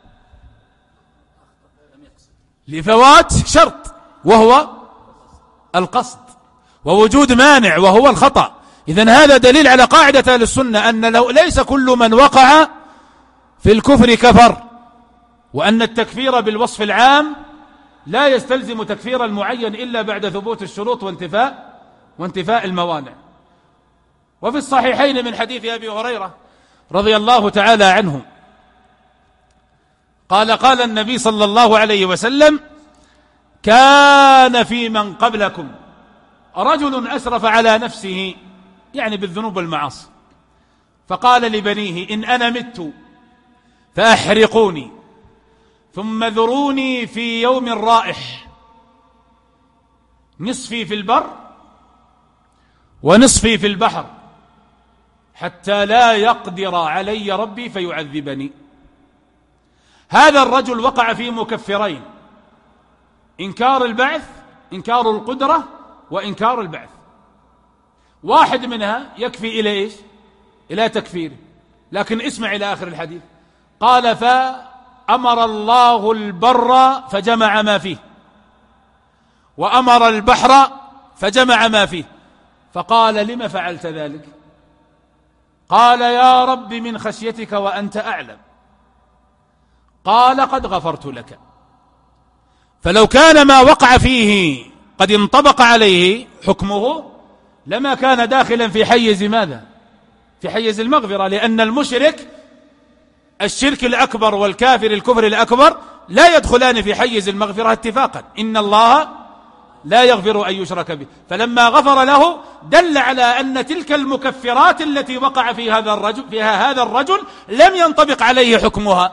S1: لفوات شرط وهو القصد، ووجود مانع وهو الخطأ. إذن هذا دليل على قاعدة أهل السنة أن ليس كل من وقع في الكفر كفر، وأن التكفير بالوصف العام لا يستلزم تكفير المعين إلا بعد ثبوت الشروط وانتفاء الموانع. وفي الصحيحين من حديث أبي هريرة رضي الله تعالى عنه قال النبي صلى الله عليه وسلم: كان في من قبلكم رجل أسرف على نفسه، يعني بالذنوب والمعاصي، فقال لبنيه: إن أنا مت فأحرقوني ثم ذروني في يوم رائح نصفي في البر ونصفي في البحر حتى لا يقدر علي ربي فيعذبني. هذا الرجل وقع في مكفرين: إنكار البعث، إنكار القدرة، وإنكار البعث. واحد منها يكفي إلى إيش؟ إلى تكفيره. لكن اسمع إلى آخر الحديث. قال: فأمر الله البر فجمع ما فيه، وأمر البحر فجمع ما فيه. فقال: لم فعلت ذلك؟ قال: يا رب من خشيتك وأنت أعلم. قال: قد غفرت لك. فلو كان ما وقع فيه قد انطبق عليه حكمه لما كان داخلا في حيز ماذا؟ في حيز المغفرة، لأن المشرك الشرك الأكبر والكافر الكفر الأكبر لا يدخلان في حيز المغفرة اتفاقا. إن الله لا يغفر أن يشرك به. فلما غفر له دل على أن تلك المكفرات التي وقع فيها هذا الرجل لم ينطبق عليه حكمها.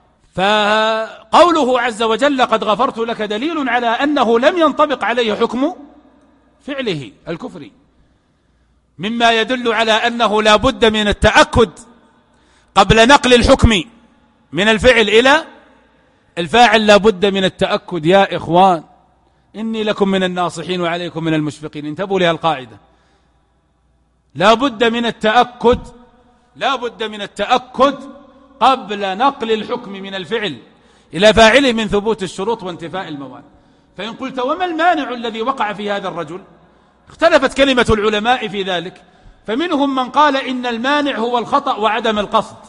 S1: فقوله عز وجل: قد غفرت لك، دليل على أنه لم ينطبق عليه حكم فعله الكفري، مما يدل على أنه لا بد من التأكد قبل نقل الحكم من الفعل إلى الفاعل. لا بد من التأكد يا إخوان. إني لكم من الناصحين وعليكم من المشفقين. انتبهوا لها القاعدة. لا بد من التأكد، لا بد من التأكد قبل نقل الحكم من الفعل إلى فاعله من ثبوت الشروط وانتفاء الموانع. فإن قلت: وما المانع الذي وقع في هذا الرجل؟ اختلفت كلمة العلماء في ذلك، فمنهم من قال إن المانع هو الخطأ وعدم القصد،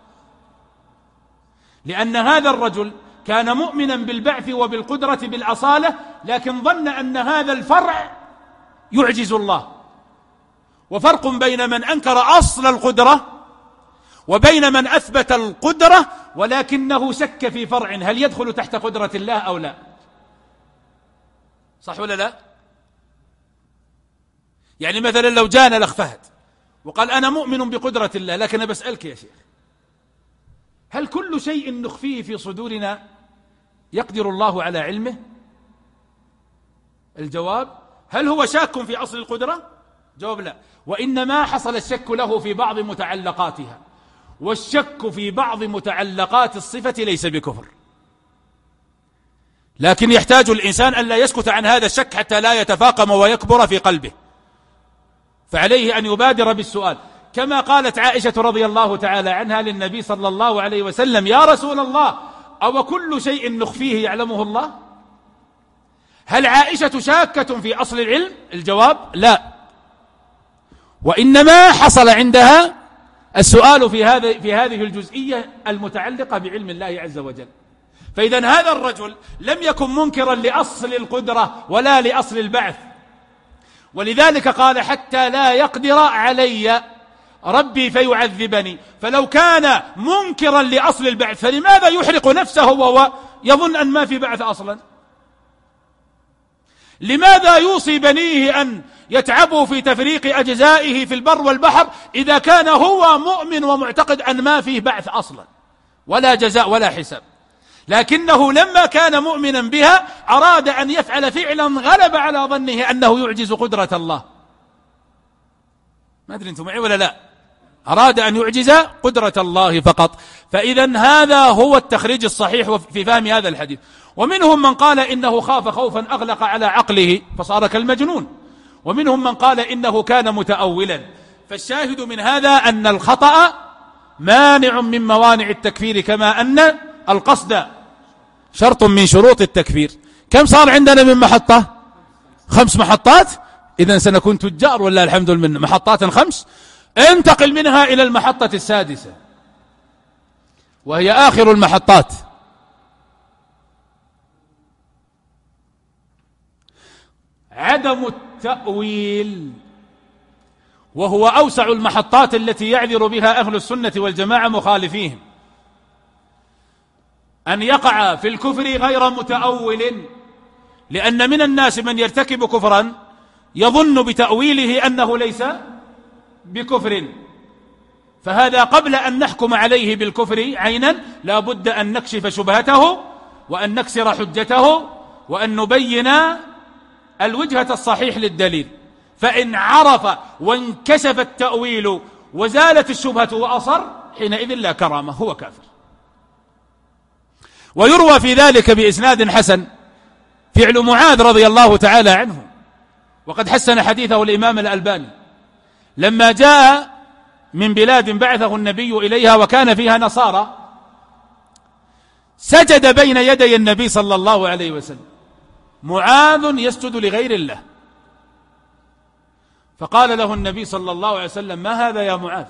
S1: لأن هذا الرجل كان مؤمنا بالبعث وبالقدرة بالأصالة، لكن ظن أن هذا الفرع يعجز الله. وفرق بين من أنكر أصل القدرة وبين من أثبت القدرة ولكنه شك في فرع هل يدخل تحت قدرة الله أو لا. صح ولا لا؟ يعني مثلا لو جانا الأخ فهد وقال: أنا مؤمن بقدرة الله، لكن أنا بسألك يا شيخ، هل كل شيء نخفيه في صدورنا يقدر الله على علمه؟ الجواب: هل هو شاك في أصل القدرة؟ جواب: لا. وإنما حصل الشك له في بعض متعلقاتها، والشك في بعض متعلقات الصفة ليس بكفر، لكن يحتاج الإنسان أن لا يسكت عن هذا الشك حتى لا يتفاقم ويكبر في قلبه، فعليه أن يبادر بالسؤال، كما قالت عائشة رضي الله تعالى عنها للنبي صلى الله عليه وسلم: يا رسول الله، أو كل شيء نخفيه يعلمه الله؟ هل عائشة شاكة في أصل العلم؟ الجواب: لا، وإنما حصل عندها السؤال في هذه الجزئية المتعلقة بعلم الله عز وجل. فإذا هذا الرجل لم يكن منكرا لأصل القدرة ولا لأصل البعث، ولذلك قال: حتى لا يقدر علي ربي فيعذبني. فلو كان منكرا لأصل البعث فلماذا يحرق نفسه وهو يظن أن ما في بعث أصلا؟ لماذا يوصي بنيه أن يتعبوا في تفريق أجزائه في البر والبحر إذا كان هو مؤمن ومعتقد أن ما فيه بعث أصلا ولا جزاء ولا حساب؟ لكنه لما كان مؤمنا بها أراد أن يفعل فعلا غلب على ظنه أنه يعجز قدرة الله. ما أدري أنتم معي ولا لا؟ أراد أن يعجز قدرة الله فقط. فإذا هذا هو التخريج الصحيح في فهم هذا الحديث. ومنهم من قال إنه خاف خوفا أغلق على عقله فصار كالمجنون، ومنهم من قال إنه كان متأولا. فالشاهد من هذا أن الخطأ مانع من موانع التكفير، كما أن القصد شرط من شروط التكفير. كم صار عندنا من محطة؟ 5 محطات. إذن سنكون تجار ولا الحمد لله، من محطات 5 انتقل منها إلى المحطة السادسة وهي آخر المحطات. عدم التأويل، وهو أوسع المحطات التي يعذر بها أهل السنة والجماعة مخالفيهم. أن يقع في الكفر غير متأول، لأن من الناس من يرتكب كفرا يظن بتأويله أنه ليس بكفر، فهذا قبل أن نحكم عليه بالكفر عينا لا بد أن نكشف شبهته وأن نكسر حجته وأن نبين الوجهة الصحيح للدليل، فإن عرف وانكشف التأويل وزالت الشبهة وأصر حينئذ لا كرامة، هو كافر. ويروى في ذلك بإسناد حسن فعل معاذ رضي الله تعالى عنه، وقد حسن حديثه الإمام الألباني، لما جاء من بلاد بعثه النبي إليها وكان فيها نصارى، سجد بين يدي النبي صلى الله عليه وسلم، معاذ يسجد لغير الله، فقال له النبي صلى الله عليه وسلم: ما هذا يا معاذ؟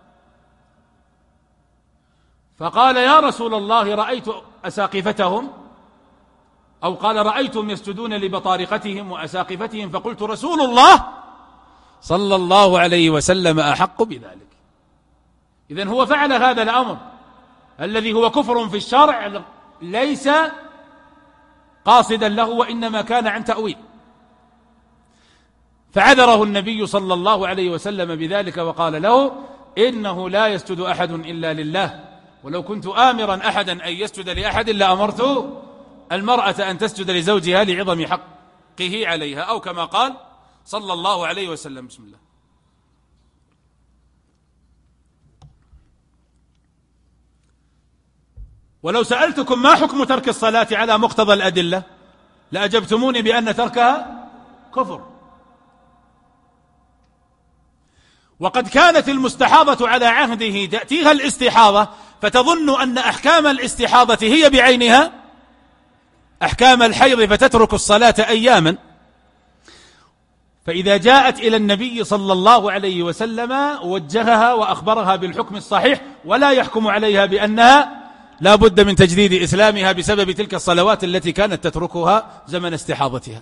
S1: فقال: يا رسول الله رأيت أساقفتهم، أو قال: رأيتهم يسجدون لبطارقتهم وأساقفتهم، فقلت رسول الله صلى الله عليه وسلم أحق بذلك. إذن هو فعل هذا الأمر الذي هو كفر في الشرع ليس قاصدا له، وإنما كان عن تأويل، فعذره النبي صلى الله عليه وسلم بذلك وقال له: إنه لا يسجد أحد إلا لله، ولو كنت آمرا أحدا أن يسجد لأحد لأمرت المرأة أن تسجد لزوجها لعظم حقه عليها، أو كما قال صلى الله عليه وسلم. بسم الله. ولو سألتكم ما حكم ترك الصلاة على مقتضى الأدلة لأجبتموني بأن تركها كفر. وقد كانت المستحاضة على عهده تأتيها الاستحاضة فتظن أن أحكام الاستحاضة هي بعينها أحكام الحيض، فتترك الصلاة أياما، فإذا جاءت إلى النبي صلى الله عليه وسلم وجهها وأخبرها بالحكم الصحيح، ولا يحكم عليها بأنها لا بد من تجديد إسلامها بسبب تلك الصلوات التي كانت تتركها زمن استحاضتها.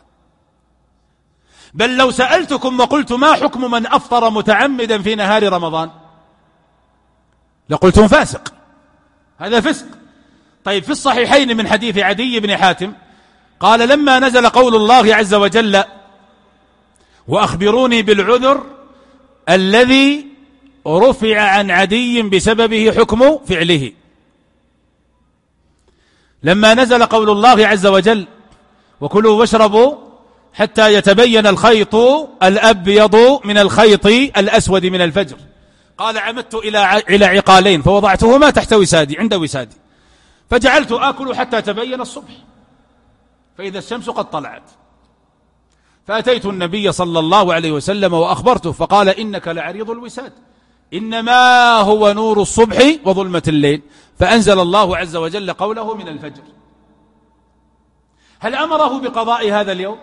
S1: بل لو سألتكم وقلت ما حكم من أفطر متعمدا في نهار رمضان لقلتم فاسق، هذا فسق. طيب، في الصحيحين من حديث عدي بن حاتم قال: لما نزل قول الله عز وجل: وأخبروني بالعذر الذي رفع عن عدي بسببه حكم فعله، لما نزل قول الله عز وجل: وكلوا واشربوا حتى يتبين الخيط الأبيض من الخيط الأسود من الفجر، قال: عمدت إلى عقالين فوضعتهما تحت وسادي عند وسادي، فجعلت آكل حتى تبين الصبح، فإذا الشمس قد طلعت، فأتيت النبي صلى الله عليه وسلم وأخبرته، فقال: إنك لعريض الوساد، إنما هو نور الصبح وظلمة الليل، فأنزل الله عز وجل قوله من الفجر. هل أمره بقضاء هذا اليوم؟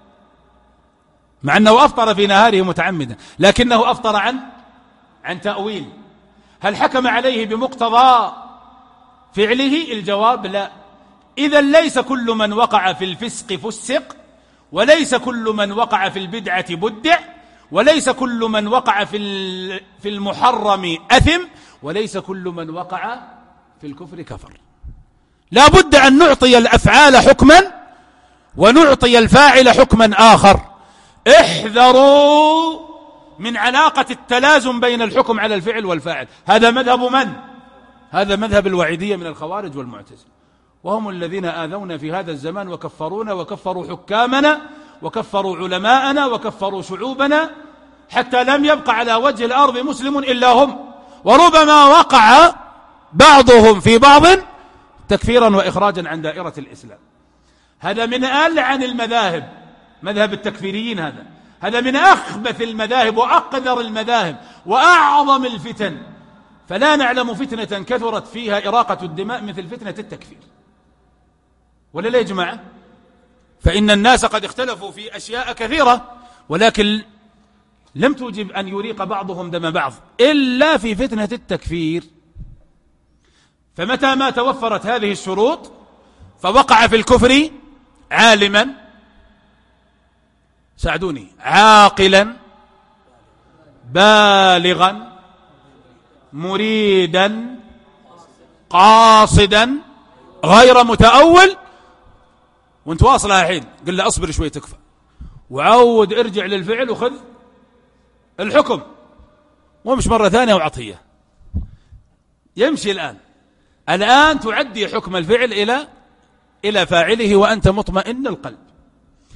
S1: مع أنه أفطر في نهاره متعمدا، لكنه أفطر عن تأويل. هل حكم عليه بمقتضى فعله؟ الجواب لا. إذن ليس كل من وقع في الفسق فسق، وليس كل من وقع في البدعة بدع، وليس كل من وقع في المحرم أثم، وليس كل من وقع في الكفر كفر. لا بد أن نعطي الأفعال حكما ونعطي الفاعل حكما آخر. احذروا من علاقة التلازم بين الحكم على الفعل والفاعل. هذا مذهب من؟ هذا مذهب الوعيدية من الخوارج والمعتزلة، وهم الذين آذونا في هذا الزمان وكفرونا وكفروا حكامنا وكفروا علماءنا وكفروا شعوبنا، حتى لم يبق على وجه الأرض مسلم إلا هم، وربما وقع بعضهم في بعض تكفيرا وإخراجا عن دائرة الإسلام. هذا من ألعن المذاهب، مذهب التكفيريين. هذا من أخبث المذاهب وأقذر المذاهب وأعظم الفتن، فلا نعلم فتنة كثرت فيها إراقة الدماء مثل فتنة التكفير. ولا لا يا جماعة؟ فإن الناس قد اختلفوا في أشياء كثيرة، ولكن لم توجب أن يريق بعضهم دم بعض إلا في فتنة التكفير. فمتى ما توفرت هذه الشروط فوقع في الكفر عالما، ساعدوني، عاقلا، بالغا، مريدا، قاصدا، غير متأول. وانت واصلها الحين قل له اصبر شوي تكفى، وعود ارجع للفعل وخذ الحكم، ومش مرة ثانية وعطية. يمشي الآن تعدي حكم الفعل إلى فاعله وأنت مطمئن القلب.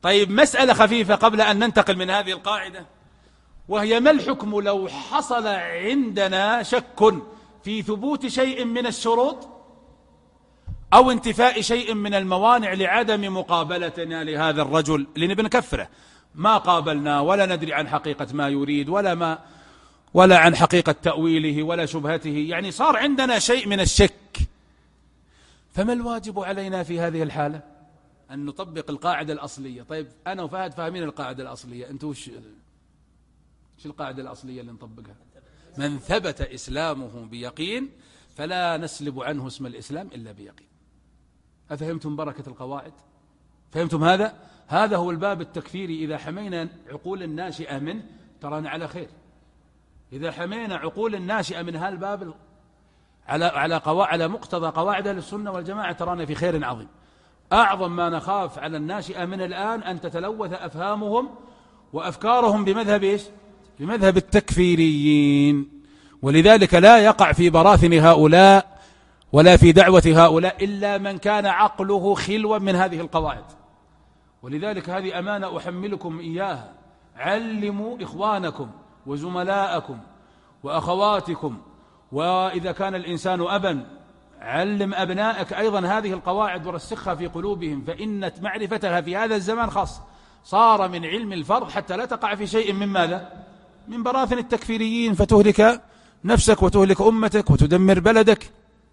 S1: طيب مسألة خفيفة قبل أن ننتقل من هذه القاعدة، وهي ما الحكم لو حصل عندنا شك في ثبوت شيء من الشروط أو انتفاء شيء من الموانع لعدم مقابلتنا لهذا الرجل لنبي نكفره، ما قابلنا ولا ندري عن حقيقة ما يريد ولا عن حقيقة تأويله ولا شبهته، يعني صار عندنا شيء من الشك. فما الواجب علينا في هذه الحالة؟ أن نطبق القاعدة الأصلية. طيب أنا وفهد فاهمين القاعدة الأصلية، أنتوا وش القاعدة الأصلية اللي نطبقها؟ من ثبت إسلامه بيقين فلا نسلب عنه اسم الإسلام إلا بيقين. أفهمتم بركة القواعد؟ فهمتم هذا؟ هذا هو الباب التكفيري. إذا حمينا عقول الناشئة منه ترانا على خير. إذا حمينا عقول الناشئة من هالباب على مقتضى قواعد أهل السنة والجماعة ترانا في خير عظيم. أعظم ما نخاف على الناشئة من الآن أن تتلوث أفهامهم وأفكارهم بمذهب إيش؟ بمذهب التكفيريين. ولذلك لا يقع في براثن هؤلاء ولا في دعوة هؤلاء إلا من كان عقله خلوا من هذه القواعد. ولذلك هذه أمانة أحملكم إياها، علموا إخوانكم وزملاءكم وأخواتكم، وإذا كان الإنسان أبا علم أبنائك أيضا هذه القواعد ورسخها في قلوبهم، فإن معرفتها في هذا الزمان خاص صار من علم الفرض حتى لا تقع في شيء من ماذا؟ من براثن التكفيريين فتهلك نفسك وتهلك أمتك وتدمر بلدك.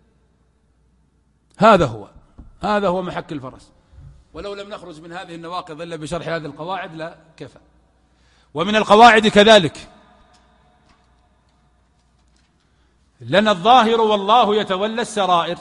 S1: هذا هو محك الفرس. ولو لم نخرج من هذه النواقض إلا بشرح هذه القواعد لا كفى. ومن القواعد كذلك لنا الظاهر والله يتولى السرائر.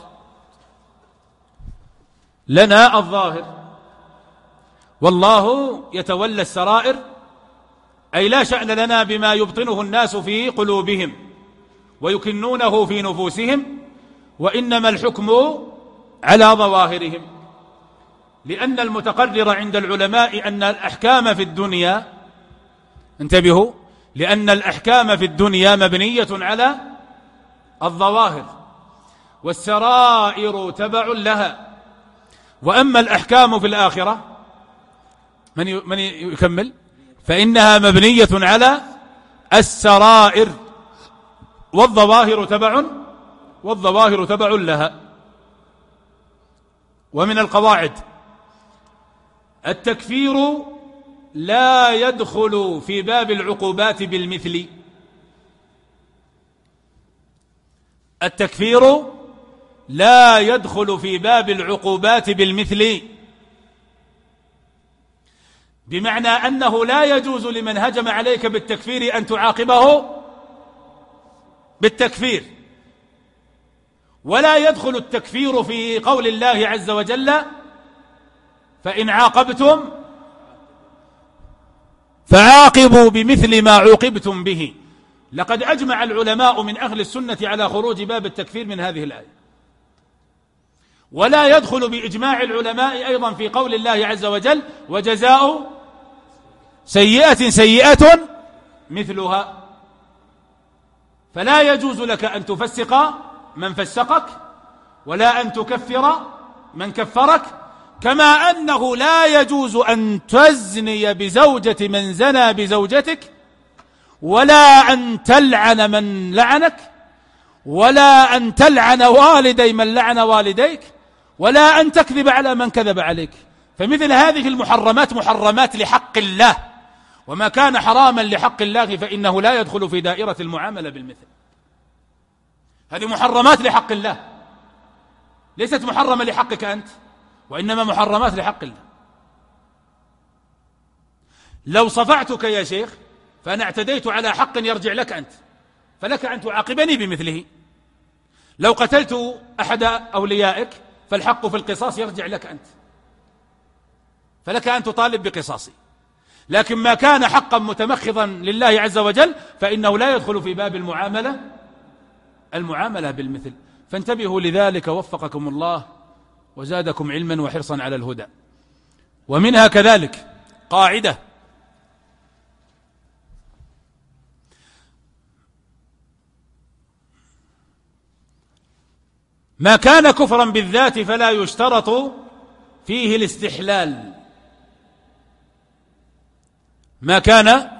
S1: لنا الظاهر والله يتولى السرائر، أي لا شأن لنا بما يبطنه الناس في قلوبهم ويكنونه في نفوسهم، وإنما الحكم على ظواهرهم. لأن المتقرر عند العلماء أن الأحكام في الدنيا، انتبهوا، لأن الأحكام في الدنيا مبنية على الظواهر والسرائر تبع لها. وأما الأحكام في الآخرة من يكمل؟ فإنها مبنية على السرائر والظواهر تبع لها. ومن القواعد التكفير لا يدخل في باب العقوبات بالمثل. التكفير لا يدخل في باب العقوبات بالمثل، بمعنى أنه لا يجوز لمن هجم عليك بالتكفير أن تعاقبه بالتكفير. ولا يدخل التكفير في قول الله عز وجل فإن عاقبتم فعاقبوا بمثل ما عوقبتم به. لقد أجمع العلماء من أهل السنة على خروج باب التكفير من هذه الآية. ولا يدخل بإجماع العلماء أيضا في قول الله عز وجل وجزاء سيئة مثلها. فلا يجوز لك أن تفسق من فسقك ولا أن تكفر من كفرك، كما أنه لا يجوز أن تزني بزوجة من زنى بزوجتك، ولا أن تلعن من لعنك، ولا أن تلعن والدي من لعن والديك، ولا أن تكذب على من كذب عليك. فمثل هذه المحرمات محرمات لحق الله، وما كان حراما لحق الله فإنه لا يدخل في دائرة المعاملة بالمثل. هذه محرمات لحق الله، ليست محرمة لحقك أنت، وإنما محرمات لحق الله. لو صفعتك يا شيخ فأنا اعتديت على حق يرجع لك أنت، فلك أن تعاقبني بمثله. لو قتلت أحد أوليائك فالحق في القصاص يرجع لك أنت، فلك أن تطالب بقصاصي. لكن ما كان حقا متمخضا لله عز وجل فإنه لا يدخل في باب المعاملة بالمثل. فانتبهوا لذلك وفقكم الله وزادكم علما وحرصا على الهدى. ومنها كذلك قاعدة ما كان كفرا بالذات فلا يشترط فيه الاستحلال. ما كان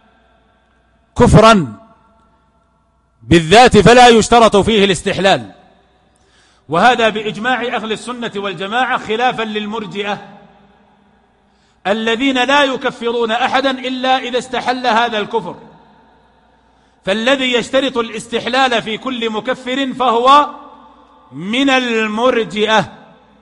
S1: كفرا بالذات فلا يشترط فيه الاستحلال، وهذا بإجماع أهل السنة والجماعة خلافا للمرجئة الذين لا يكفرون أحدا إلا إذا استحل هذا الكفر. فالذي يشترط الاستحلال في كل مكفر فهو من المرجئة.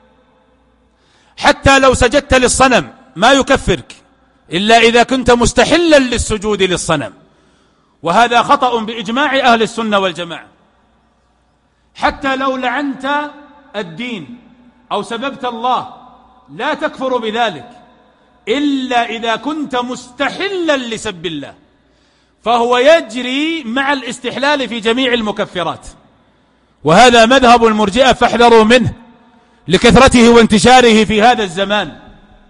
S1: حتى لو سجدت للصنم ما يكفرك إلا إذا كنت مستحلا للسجود للصنم، وهذا خطأ بإجماع أهل السنة والجماعة. حتى لو لعنت الدين أو سببت الله لا تكفر بذلك إلا إذا كنت مستحلا لسب الله، فهو يجري مع الاستحلال في جميع المكفرات. وهذا مذهب المرجئة فاحذروا منه لكثرته وانتشاره في هذا الزمان،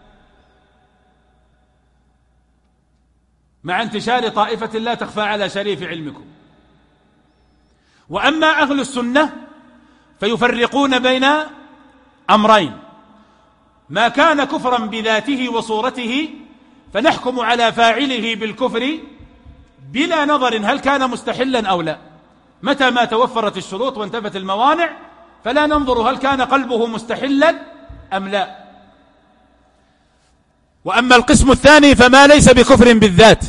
S1: مع انتشار طائفة لا تخفى على شريف علمكم. وأما أهل السنة فيفرقون بين أمرين: ما كان كفرا بذاته وصورته فنحكم على فاعله بالكفر بلا نظر هل كان مستحلا أو لا، متى ما توفرت الشروط وانتفت الموانع فلا ننظر هل كان قلبه مستحلا أم لا. وأما القسم الثاني فما ليس بكفر بالذات،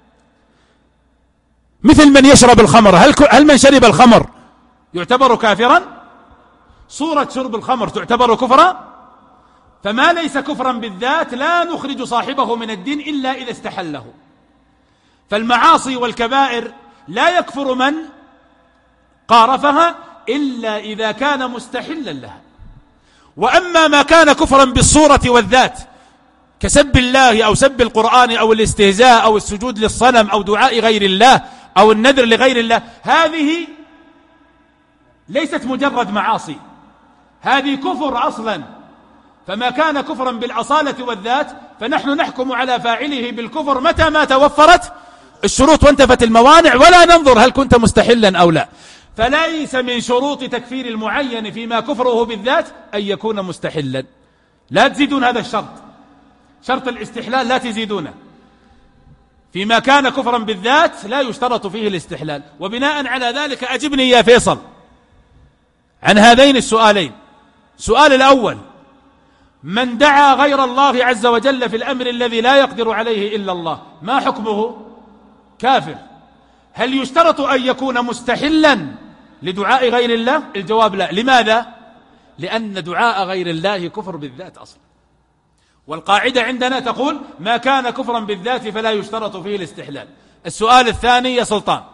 S1: مثل من يشرب الخمر، هل من شرب الخمر يعتبر كافرا؟ صورة شرب الخمر تعتبر كفرا؟ فما ليس كفرا بالذات لا نخرج صاحبه من الدين إلا إذا استحله. فالمعاصي والكبائر لا يكفر من قارفها إلا إذا كان مستحلا لها. وأما ما كان كفرا بالصورة والذات كسب الله أو سب القرآن أو الاستهزاء أو السجود للصنم أو دعاء غير الله أو النذر لغير الله، هذه ليست مجرد معاصي، هذه كفر أصلا. فما كان كفرا بالأصالة والذات فنحن نحكم على فاعله بالكفر متى ما توفرت الشروط وانتفت الموانع، ولا ننظر هل كنت مستحلا أو لا. فليس من شروط تكفير المعين فيما كفره بالذات أن يكون مستحلا. لا تزيدون هذا الشرط، شرط الاستحلال لا تزيدونه. فيما كان كفرا بالذات لا يشترط فيه الاستحلال. وبناء على ذلك أجبني يا فيصل عن هذين السؤالين. السؤال الأول: من دعا غير الله عز وجل في الأمر الذي لا يقدر عليه إلا الله ما حكمه؟ كافر. هل يشترط أن يكون مستحلا لدعاء غير الله؟ الجواب لا. لماذا؟ لأن دعاء غير الله كفر بالذات أصلا، والقاعدة عندنا تقول ما كان كفرا بالذات فلا يشترط فيه الاستحلال. السؤال الثاني يا سلطان: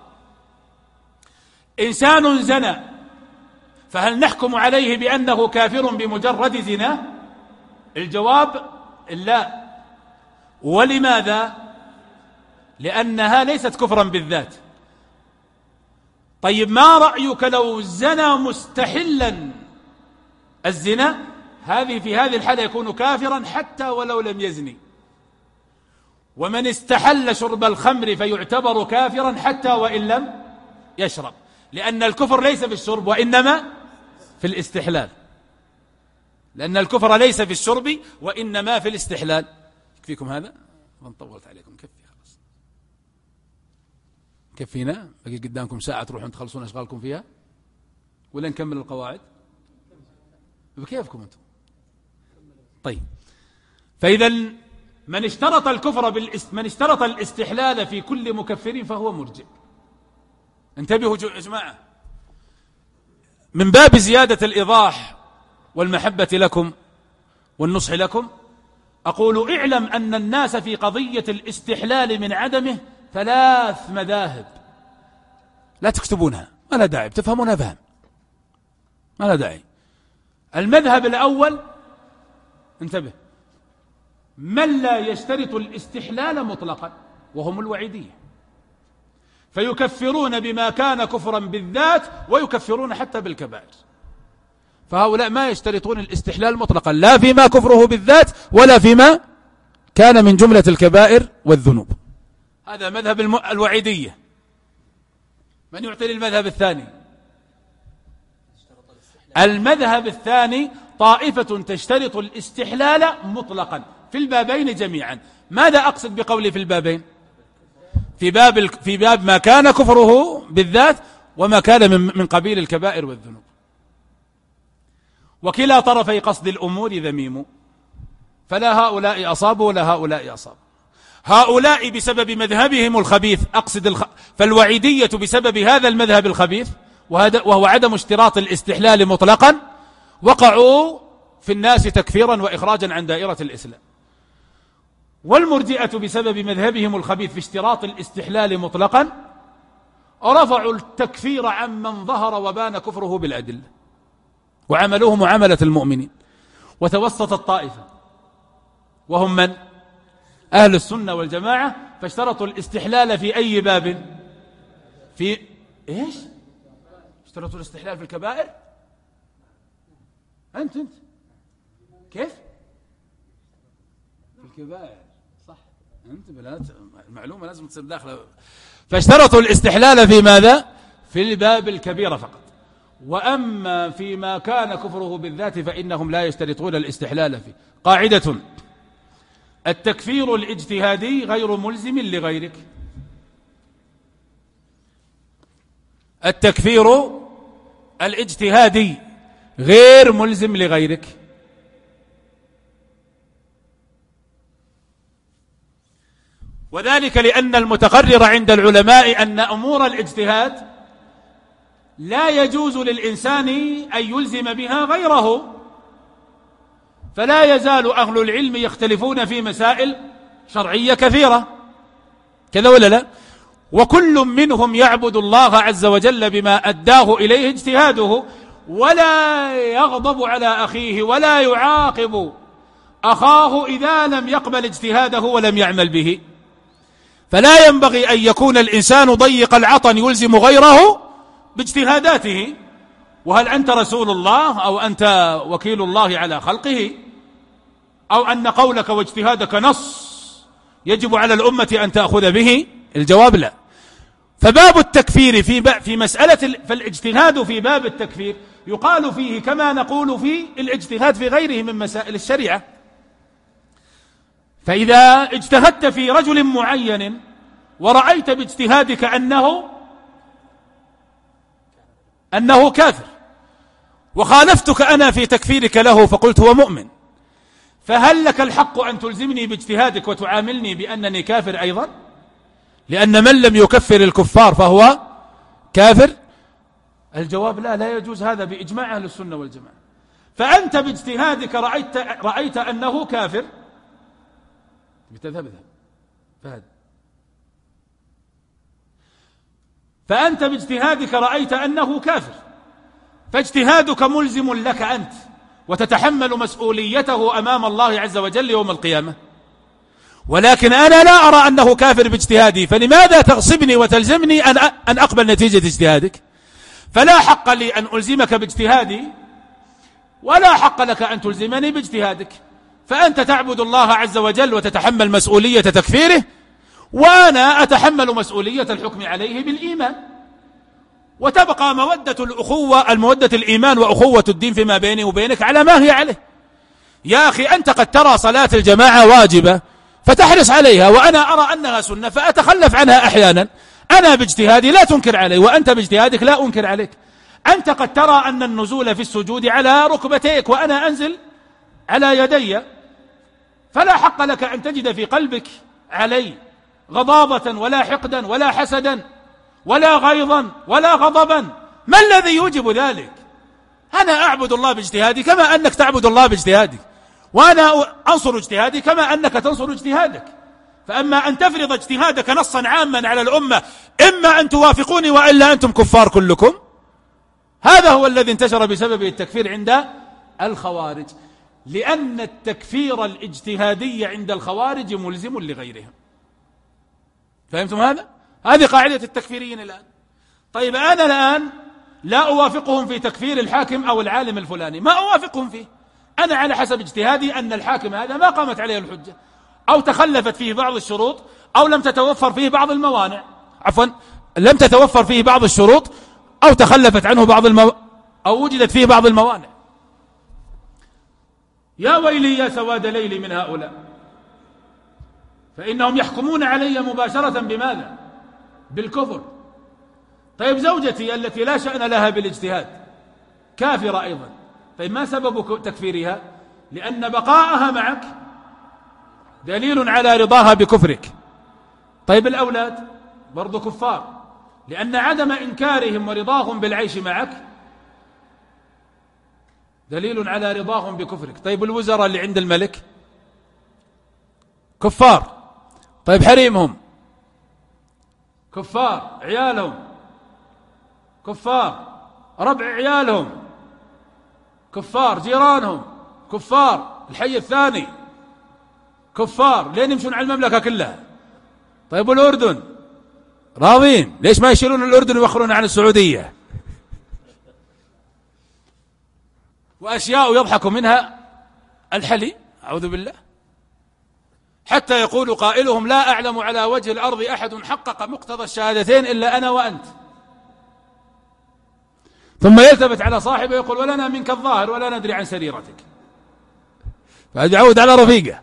S1: إنسان زنى فهل نحكم عليه بأنه كافر بمجرد زنا؟ الجواب لا. ولماذا؟ لأنها ليست كفرا بالذات. طيب ما رأيك لو زنى مستحلا الزنا؟ في هذه الحالة يكون كافرا حتى ولو لم يزني. ومن استحل شرب الخمر فيعتبر كافرا حتى وإن لم يشرب، لأن الكفر ليس في الشرب وإنما في الاستحلال، لأن الكفر ليس في الشرب وإنما في الاستحلال. يكفيكم هذا؟ من طولت عليكم كفي خلاص، كفينا. بقي قدامكم ساعة تروحون تخلصون أشغالكم فيها ولا نكمل القواعد؟ بكيفكم أنتم؟ طيب، فإذا من اشترط الكفر من اشترط الاستحلال في كل مكفر فهو مرجئ. انتبهوا يا جماعة، من باب زيادة الإيضاح والمحبة لكم والنصح لكم أقول: اعلم أن الناس في قضية الاستحلال من عدمه 3 مذاهب. لا تكتبونها، ما لا داعي، بتفهمونها فهم، ما لا داعي. المذهب الأول، انتبه، من لا يشترط الاستحلال مطلقا وهم الوعيدية، فيكفرون بما كان كفرا بالذات ويكفرون حتى بالكبائر. فهؤلاء ما يشترطون الاستحلال مطلقا، لا فيما كفره بالذات ولا فيما كان من جملة الكبائر والذنوب. هذا مذهب الوعيدية. من يعطي المذهب الثاني؟ المذهب الثاني طائفة تشترط الاستحلال مطلقا، في البابين جميعا. ماذا أقصد بقولي في البابين؟ في باب ما كان كفره بالذات وما كان من قبيل الكبائر والذنوب. وكلا طرفي قصد الأمور ذميم، فلا هؤلاء أصابوا ولا هؤلاء أصابوا. هؤلاء بسبب مذهبهم الخبيث فالوعيدية بسبب هذا المذهب الخبيث وهو عدم اشتراط الاستحلال مطلقا وقعوا في الناس تكفيرا وإخراجا عن دائرة الإسلام. والمرجئة بسبب مذهبهم الخبيث في اشتراط الاستحلال مطلقا رفعوا التكفير عمن ظهر وبان كفره بالأدلة وعملوه معاملة المؤمنين. وتوسط الطائفة وهم من؟ أهل السنة والجماعة، فاشترطوا الاستحلال في أي باب؟ في إيش؟ اشترطوا الاستحلال في الكبائر؟ أنت كيف؟ في الكبائر صح. أنت بلاد المعلومة لازم تصير داخلة. فاشترطوا الاستحلال في ماذا؟ في الباب الكبيرة فقط. وأما فيما كان كفره بالذات فإنهم لا يشترطون الاستحلال فيه. قاعدة: التكفير الاجتهادي غير ملزم لغيرك. التكفير الاجتهادي غير ملزم لغيرك. وذلك لأن المتقرر عند العلماء أن أمور الاجتهاد لا يجوز للإنسان أن يلزم بها غيره، فلا يزال أهل العلم يختلفون في مسائل شرعية كثيرة، كذا ولا لا؟ وكل منهم يعبد الله عز وجل بما أداه إليه اجتهاده، ولا يغضب على أخيه ولا يعاقب أخاه إذا لم يقبل اجتهاده ولم يعمل به. فلا ينبغي أن يكون الإنسان ضيق العطن يلزم غيره باجتهاداته. وهل أنت رسول الله أو أنت وكيل الله على خلقه أو أن قولك واجتهادك نص يجب على الأمة أن تأخذ به؟ الجواب لا. فباب التكفير في مسألة فالاجتهاد في باب التكفير يقال فيه كما نقول في الاجتهاد في غيره من مسائل الشريعة. فإذا اجتهدت في رجل معين ورأيت باجتهادك أنه كافر، وخالفتك أنا في تكفيرك له فقلت هو مؤمن، فهل لك الحق أن تلزمني باجتهادك وتعاملني بأنني كافر أيضا؟ لأن من لم يكفر الكفار فهو كافر. الجواب لا يجوز هذا بإجماع أهل السنة والجماعة. فأنت باجتهادك رأيت أنه كافر، بتذهب فهد. فأنت باجتهادك رأيت أنه كافر، فاجتهادك ملزم لك أنت وتتحمل مسؤوليته أمام الله عز وجل يوم القيامة. ولكن أنا لا أرى أنه كافر باجتهادي، فلماذا تغصبني وتلزمني أن أقبل نتيجة اجتهادك؟ فلا حق لي أن ألزمك باجتهادي ولا حق لك أن تلزمني باجتهادك. فأنت تعبد الله عز وجل وتتحمل مسؤولية تكفيره، وأنا أتحمل مسؤولية الحكم عليه بالإيمان، وتبقى المودة الإيمان وأخوة الدين فيما بيني وبينك على ما هي عليه. يا أخي أنت قد ترى صلاة الجماعة واجبة فتحرص عليها، وأنا أرى أنها سنة فأتخلف عنها أحيانا. أنا باجتهادي لا تنكر علي، وأنت باجتهادك لا أنكر عليك. أنت قد ترى أن النزول في السجود على ركبتيك وأنا أنزل على يدي، فلا حق لك أن تجد في قلبك علي غضاضة ولا حقدا ولا حسدا ولا غيظا ولا غضبا. ما الذي يوجب ذلك؟ أنا أعبد الله باجتهادي كما أنك تعبد الله باجتهادك، وأنا أنصر اجتهادي كما أنك تنصر اجتهادك. فأما أن تفرض اجتهادك نصا عاما على الأمة، إما أن توافقوني وإلا أنتم كفار كلكم، هذا هو الذي انتشر بسبب التكفير عند الخوارج. لأن التكفير الاجتهادي عند الخوارج ملزم لغيرهم. فهمتم هذا؟ هذه قاعدة التكفيريين الآن. طيب أنا الآن لا أوافقهم في تكفير الحاكم أو العالم الفلاني، ما أوافقهم فيه. أنا على حسب اجتهادي أن الحاكم هذا ما قامت عليه الحجة، أو تخلفت فيه بعض الشروط، أو لم تتوفر فيه بعض الموانع، لم تتوفر فيه بعض الشروط، أو تخلفت عنه أو وجدت فيه بعض الموانع. يا ويلي يا سواد ليلي من هؤلاء، فإنهم يحكمون علي مباشرة بماذا؟ بالكفر. طيب زوجتي التي لا شأن لها بالاجتهاد كافرة أيضا، طيب ما سبب تكفيرها؟ لأن بقاءها معك دليل على رضاها بكفرك. طيب الأولاد برضو كفار، لأن عدم إنكارهم ورضاهم بالعيش معك دليل على رضاهم بكفرك. طيب الوزراء اللي عند الملك كفار، طيب حريمهم كفار، عيالهم كفار، ربع عيالهم كفار، جيرانهم كفار، الحي الثاني كفار، لين يمشون على المملكة كلها. طيب الأردن راضين، ليش ما يشيلون الأردن ويوخرون عن السعودية؟ وأشياء يضحك منها الحلي، أعوذ بالله، حتى يقول قائلهم لا أعلم على وجه الأرض أحد حقق مقتضى الشهادتين إلا أنا وأنت، ثم يلتفت على صاحبه يقول ولنا منك الظاهر ولا ندري عن سريرتك، فهذا يعود على رفيقه.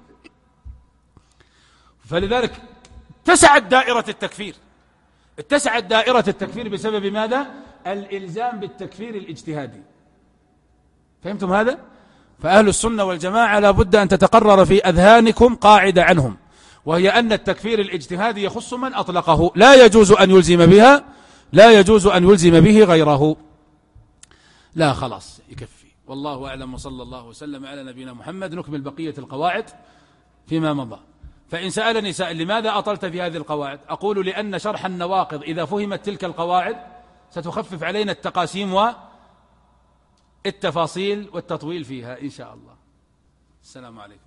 S1: فلذلك اتسعت دائرة التكفير، اتسعت دائرة التكفير بسبب ماذا؟ الإلزام بالتكفير الاجتهادي. فهمتم هذا؟ فأهل السنة والجماعة لا بد أن تتقرر في أذهانكم قاعدة عنهم، وهي أن التكفير الاجتهادي يخص من أطلقه، لا يجوز أن يلزم بها، لا يجوز أن يلزم به غيره. لا خلاص يكفي، والله أعلم، وصلى الله وسلم على نبينا محمد. نكمل بقية القواعد فيما مضى. فإن سألني سائل لماذا أطلت في هذه القواعد؟ أقول لأن شرح النواقض إذا فهمت تلك القواعد ستخفف علينا التقاسيم والتفاصيل والتطويل فيها إن شاء الله. السلام عليكم.